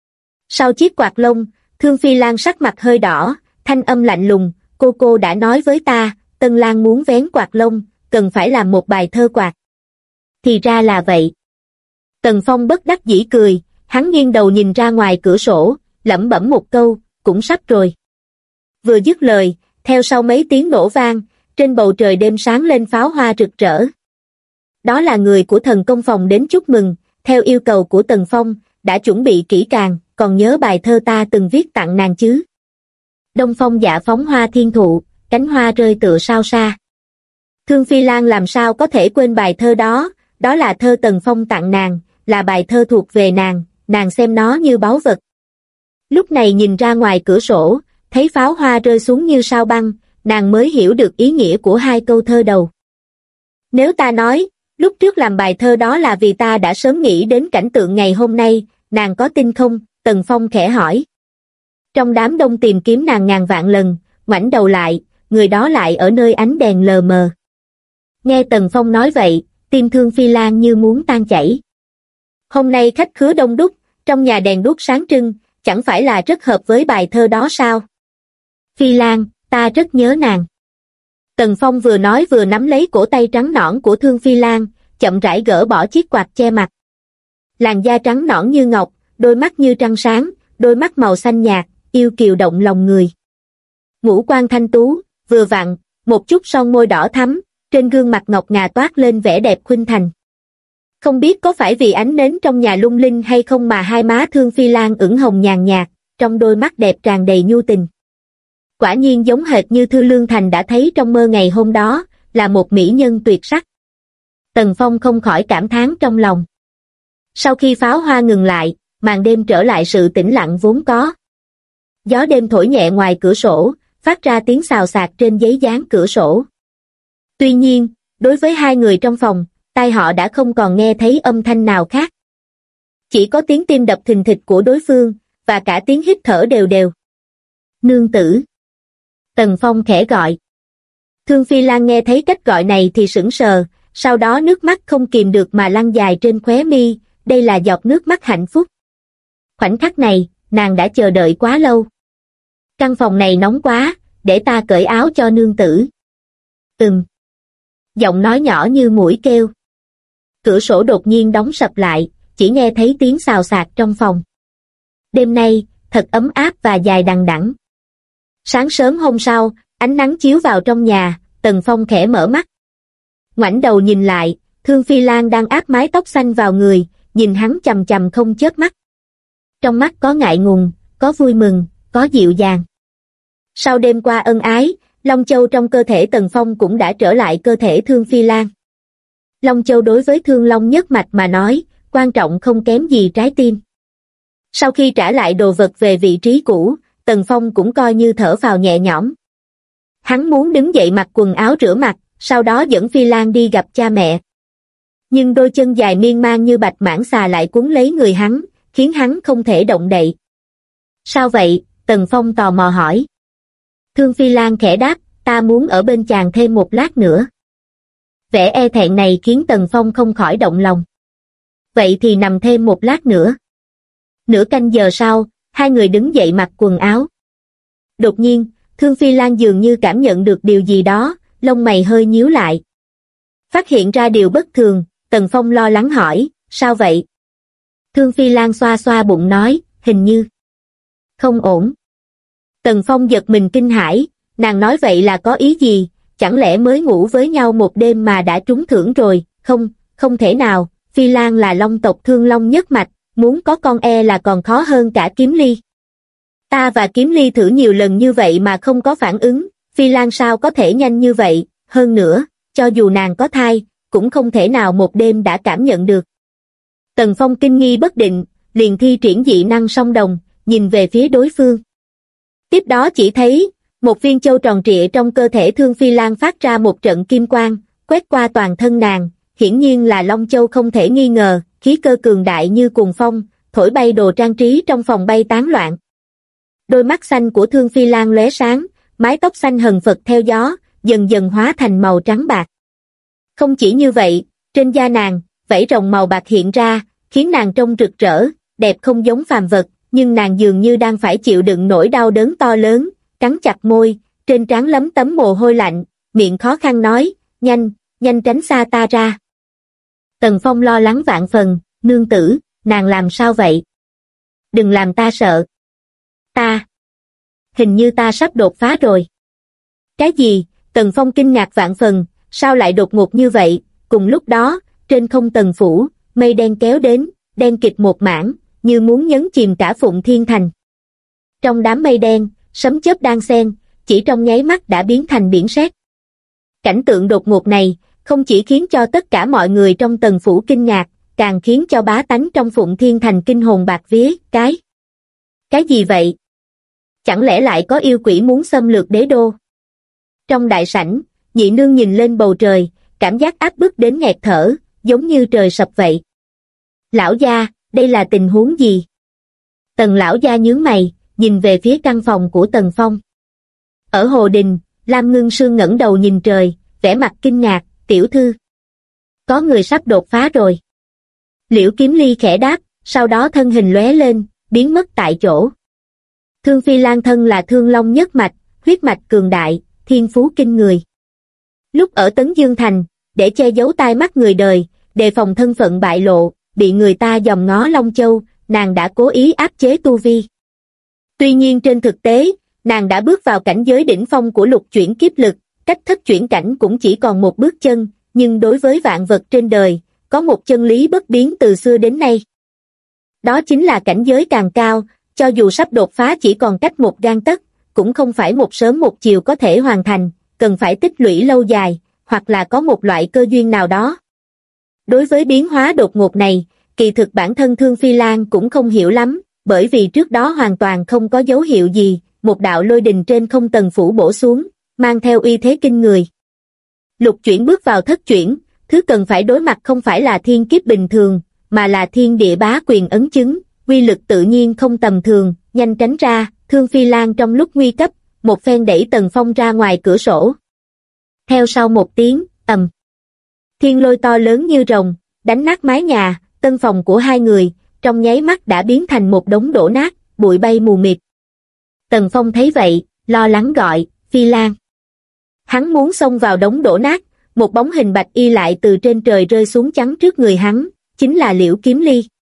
Sau chiếc quạt lông, Thương Phi Lan sắc mặt hơi đỏ, thanh âm lạnh lùng, cô đã nói với ta, Tân Lan muốn vén quạt lông, cần phải làm một bài thơ quạt. Thì ra là vậy. Tần Phong bất đắc dĩ cười, hắn nghiêng đầu nhìn ra ngoài cửa sổ, lẩm bẩm một câu, cũng sắp rồi. Vừa dứt lời, theo sau mấy tiếng nổ vang, trên bầu trời đêm sáng lên pháo hoa rực rỡ. Đó là người của thần công phòng đến chúc mừng, theo yêu cầu của Tần Phong, đã chuẩn bị kỹ càng, còn nhớ bài thơ ta từng viết tặng nàng chứ. Đông phong dạ phóng hoa thiên thụ, cánh hoa rơi tựa sao xa. Thương Phi Lan làm sao có thể quên bài thơ đó, đó là thơ Tần Phong tặng nàng, là bài thơ thuộc về nàng xem nó như báu vật. Lúc này nhìn ra ngoài cửa sổ, thấy pháo hoa rơi xuống như sao băng, nàng mới hiểu được ý nghĩa của hai câu thơ đầu. Nếu ta nói, lúc trước làm bài thơ đó là vì ta đã sớm nghĩ đến cảnh tượng ngày hôm nay, nàng có tin không? Tần Phong khẽ hỏi. Trong đám đông tìm kiếm nàng ngàn vạn lần, ngoảnh đầu lại, người đó lại ở nơi ánh đèn lờ mờ. Nghe Tần Phong nói vậy, tim Thương Phi Lan như muốn tan chảy. Hôm nay khách khứa đông đúc, trong nhà đèn đuốc sáng trưng, chẳng phải là rất hợp với bài thơ đó sao? Phi Lan, ta rất nhớ nàng. Tần Phong vừa nói vừa nắm lấy cổ tay trắng nõn của Thương Phi Lan, chậm rãi gỡ bỏ chiếc quạt che mặt. Làn da trắng nõn như ngọc, đôi mắt như trăng sáng, đôi mắt màu xanh nhạt, yêu kiều động lòng người. Ngũ quan thanh tú, vừa vặn, một chút son môi đỏ thắm, trên gương mặt ngọc ngà toát lên vẻ đẹp khuynh thành. Không biết có phải vì ánh nến trong nhà lung linh hay không mà hai má Thương Phi Lan ửng hồng nhàn nhạt, trong đôi mắt đẹp tràn đầy nhu tình. Quả nhiên giống hệt như Thư Lương Thành đã thấy trong mơ ngày hôm đó, là một mỹ nhân tuyệt sắc. Tần Phong không khỏi cảm thán trong lòng. Sau khi pháo hoa ngừng lại, màn đêm trở lại sự tĩnh lặng vốn có. Gió đêm thổi nhẹ ngoài cửa sổ, phát ra tiếng xào xạc trên giấy dán cửa sổ. Tuy nhiên, đối với hai người trong phòng, tai họ đã không còn nghe thấy âm thanh nào khác. Chỉ có tiếng tim đập thình thịch của đối phương, và cả tiếng hít thở đều đều. Nương tử. Tần Phong khẽ gọi. Thương Phi Lan nghe thấy cách gọi này thì sững sờ, sau đó nước mắt không kìm được mà lăn dài trên khóe mi, đây là giọt nước mắt hạnh phúc. Khoảnh khắc này, nàng đã chờ đợi quá lâu. Căn phòng này nóng quá, để ta cởi áo cho nương tử. Giọng nói nhỏ như muỗi kêu. Cửa sổ đột nhiên đóng sập lại, chỉ nghe thấy tiếng xào xạc trong phòng. Đêm nay, thật ấm áp và dài đằng đẵng. Sáng sớm hôm sau, ánh nắng chiếu vào trong nhà, Tần Phong khẽ mở mắt. Ngoảnh đầu nhìn lại, Thương Phi Lan đang áp mái tóc xanh vào người, nhìn hắn chằm chằm không chớp mắt. Trong mắt có ngại ngùng, có vui mừng, có dịu dàng. Sau đêm qua ân ái, Long Châu trong cơ thể Tần Phong cũng đã trở lại cơ thể Thương Phi Lan. Long Châu đối với Thương Long nhất mạch mà nói, quan trọng không kém gì trái tim. Sau khi trả lại đồ vật về vị trí cũ, Tần Phong cũng coi như thở phào nhẹ nhõm. Hắn muốn đứng dậy mặc quần áo rửa mặt, sau đó dẫn Phi Lan đi gặp cha mẹ. Nhưng đôi chân dài miên man như bạch mãng xà lại quấn lấy người hắn, khiến hắn không thể động đậy. Sao vậy? Tần Phong tò mò hỏi. Thương Phi Lan khẽ đáp, ta muốn ở bên chàng thêm một lát nữa. Vẻ e thẹn này khiến Tần Phong không khỏi động lòng. Vậy thì nằm thêm một lát nữa. Nửa canh giờ sau, hai người đứng dậy mặc quần áo. Đột nhiên, Thương Phi Lan dường như cảm nhận được điều gì đó, lông mày hơi nhíu lại. Phát hiện ra điều bất thường, Tần Phong lo lắng hỏi, sao vậy? Thương Phi Lan xoa xoa bụng nói, hình như không ổn. Tần Phong giật mình kinh hãi, nàng nói vậy là có ý gì, chẳng lẽ mới ngủ với nhau một đêm mà đã trúng thưởng rồi? Không thể nào, Phi Lan là Long tộc Thương Long nhất mạch, muốn có con là còn khó hơn cả Kiếm Ly. Ta và Kiếm Ly thử nhiều lần như vậy mà không có phản ứng, Phi Lan sao có thể nhanh như vậy, hơn nữa, cho dù nàng có thai, cũng không thể nào một đêm đã cảm nhận được. Tần Phong kinh nghi bất định, liền thi triển dị năng song đồng, nhìn về phía đối phương. Tiếp đó chỉ thấy, một viên châu tròn trịa trong cơ thể Thương Phi Lan phát ra một trận kim quang, quét qua toàn thân nàng, hiển nhiên là Long Châu không thể nghi ngờ, khí cơ cường đại như cuồng phong, thổi bay đồ trang trí trong phòng bay tán loạn. Đôi mắt xanh của Thương Phi Lan lóe sáng, mái tóc xanh hần phật theo gió, dần dần hóa thành màu trắng bạc. Không chỉ như vậy, trên da nàng, vảy rồng màu bạc hiện ra, khiến nàng trông rực rỡ, đẹp không giống phàm vật, nhưng nàng dường như đang phải chịu đựng nỗi đau đớn to lớn, cắn chặt môi, trên trán lấm tấm mồ hôi lạnh, miệng khó khăn nói, nhanh tránh xa ta ra. Tần Phong lo lắng vạn phần, nương tử, nàng làm sao vậy? Đừng làm ta sợ. Hình như ta sắp đột phá rồi. Cái gì? Tần Phong kinh ngạc vạn phần, sao lại đột ngột như vậy? Cùng lúc đó, trên không Tần phủ, mây đen kéo đến, đen kịt một mảng, như muốn nhấn chìm cả Phụng Thiên Thành. Trong đám mây đen, sấm chớp đan xen, chỉ trong nháy mắt đã biến thành biển sét. Cảnh tượng đột ngột này, không chỉ khiến cho tất cả mọi người trong Tần phủ kinh ngạc, càng khiến cho bá tánh trong Phụng Thiên Thành kinh hồn bạt vía. Cái gì vậy? Chẳng lẽ lại có yêu quỷ muốn xâm lược đế đô? Trong đại sảnh, nhị nương nhìn lên bầu trời, cảm giác áp bức đến nghẹt thở, giống như trời sập vậy. Lão gia, đây là tình huống gì? Tần lão gia nhướng mày, nhìn về phía căn phòng của Tần Phong. Ở hồ đình, Lam Ngưng Sương ngẩng đầu nhìn trời, vẻ mặt kinh ngạc, tiểu thư. Có người sắp đột phá rồi. Liễu Kiếm Ly khẽ đáp, sau đó thân hình lóe lên, biến mất tại chỗ. Thương Phi Lan thân là Thương Long nhất mạch, huyết mạch cường đại, thiên phú kinh người. Lúc ở Tấn Dương Thành, để che giấu tai mắt người đời, đề phòng thân phận bại lộ, bị người ta dòm ngó Long Châu, nàng đã cố ý áp chế tu vi. Tuy nhiên trên thực tế, nàng đã bước vào cảnh giới đỉnh phong của lục chuyển kiếp lực, cách thất chuyển cảnh cũng chỉ còn một bước chân, nhưng đối với vạn vật trên đời, có một chân lý bất biến từ xưa đến nay. Đó chính là cảnh giới càng cao, cho dù sắp đột phá chỉ còn cách một gang tấc, cũng không phải một sớm một chiều có thể hoàn thành, cần phải tích lũy lâu dài, hoặc là có một loại cơ duyên nào đó. Đối với biến hóa đột ngột này, kỳ thực bản thân Thương Phi Lan cũng không hiểu lắm, bởi vì trước đó hoàn toàn không có dấu hiệu gì, một đạo lôi đình trên không Tần phủ bổ xuống, mang theo uy thế kinh người. Lục chuyển bước vào thất chuyển, thứ cần phải đối mặt không phải là thiên kiếp bình thường, mà là thiên địa bá quyền ấn chứng, uy lực tự nhiên không tầm thường, nhanh tránh ra, Thương Phi Lan trong lúc nguy cấp, một phen đẩy Tần Phong ra ngoài cửa sổ. Theo sau một tiếng, ầm. Thiên lôi to lớn như rồng, đánh nát mái nhà, tân phòng của hai người, trong nháy mắt đã biến thành một đống đổ nát, bụi bay mù mịt. Tần Phong thấy vậy, lo lắng gọi, Phi Lan. Hắn muốn xông vào đống đổ nát, một bóng hình bạch y lại từ trên trời rơi xuống chắn trước người hắn, chính là Liễu Kiếm Ly.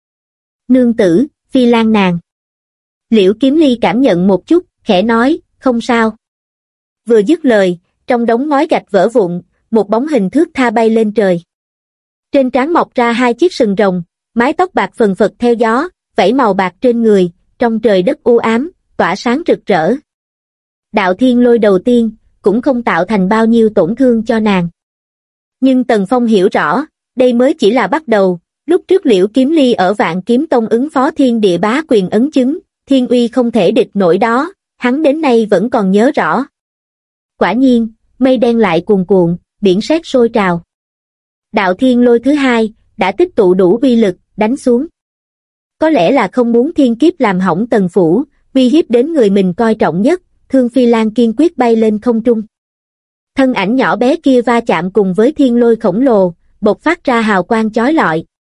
Nương tử, Phi Lan nàng. Liễu Kiếm Ly cảm nhận một chút, khẽ nói, không sao. Vừa dứt lời, trong đống ngói gạch vỡ vụn, một bóng hình thướt tha bay lên trời. Trên trán mọc ra 2 chiếc sừng rồng, mái tóc bạc phần phật theo gió, vảy màu bạc trên người, trong trời đất u ám, tỏa sáng rực rỡ. Đạo thiên lôi đầu tiên, cũng không tạo thành bao nhiêu tổn thương cho nàng. Nhưng Tần Phong hiểu rõ, đây mới chỉ là bắt đầu, lúc trước Liễu Kiếm Ly ở Vạn Kiếm Tông ứng phó thiên địa bá quyền ấn chứng, thiên uy không thể địch nổi đó, hắn đến nay vẫn còn nhớ rõ. Quả nhiên, mây đen lại cuồn cuộn, biển sét sôi trào. Đạo thiên lôi thứ 2, đã tích tụ đủ uy lực, đánh xuống. Có lẽ là không muốn thiên kiếp làm hỏng Tần phủ, uy hiếp đến người mình coi trọng nhất, Thương Phi Lan kiên quyết bay lên không trung. Thân ảnh nhỏ bé kia va chạm cùng với thiên lôi khổng lồ, bộc phát ra hào quang chói lọi,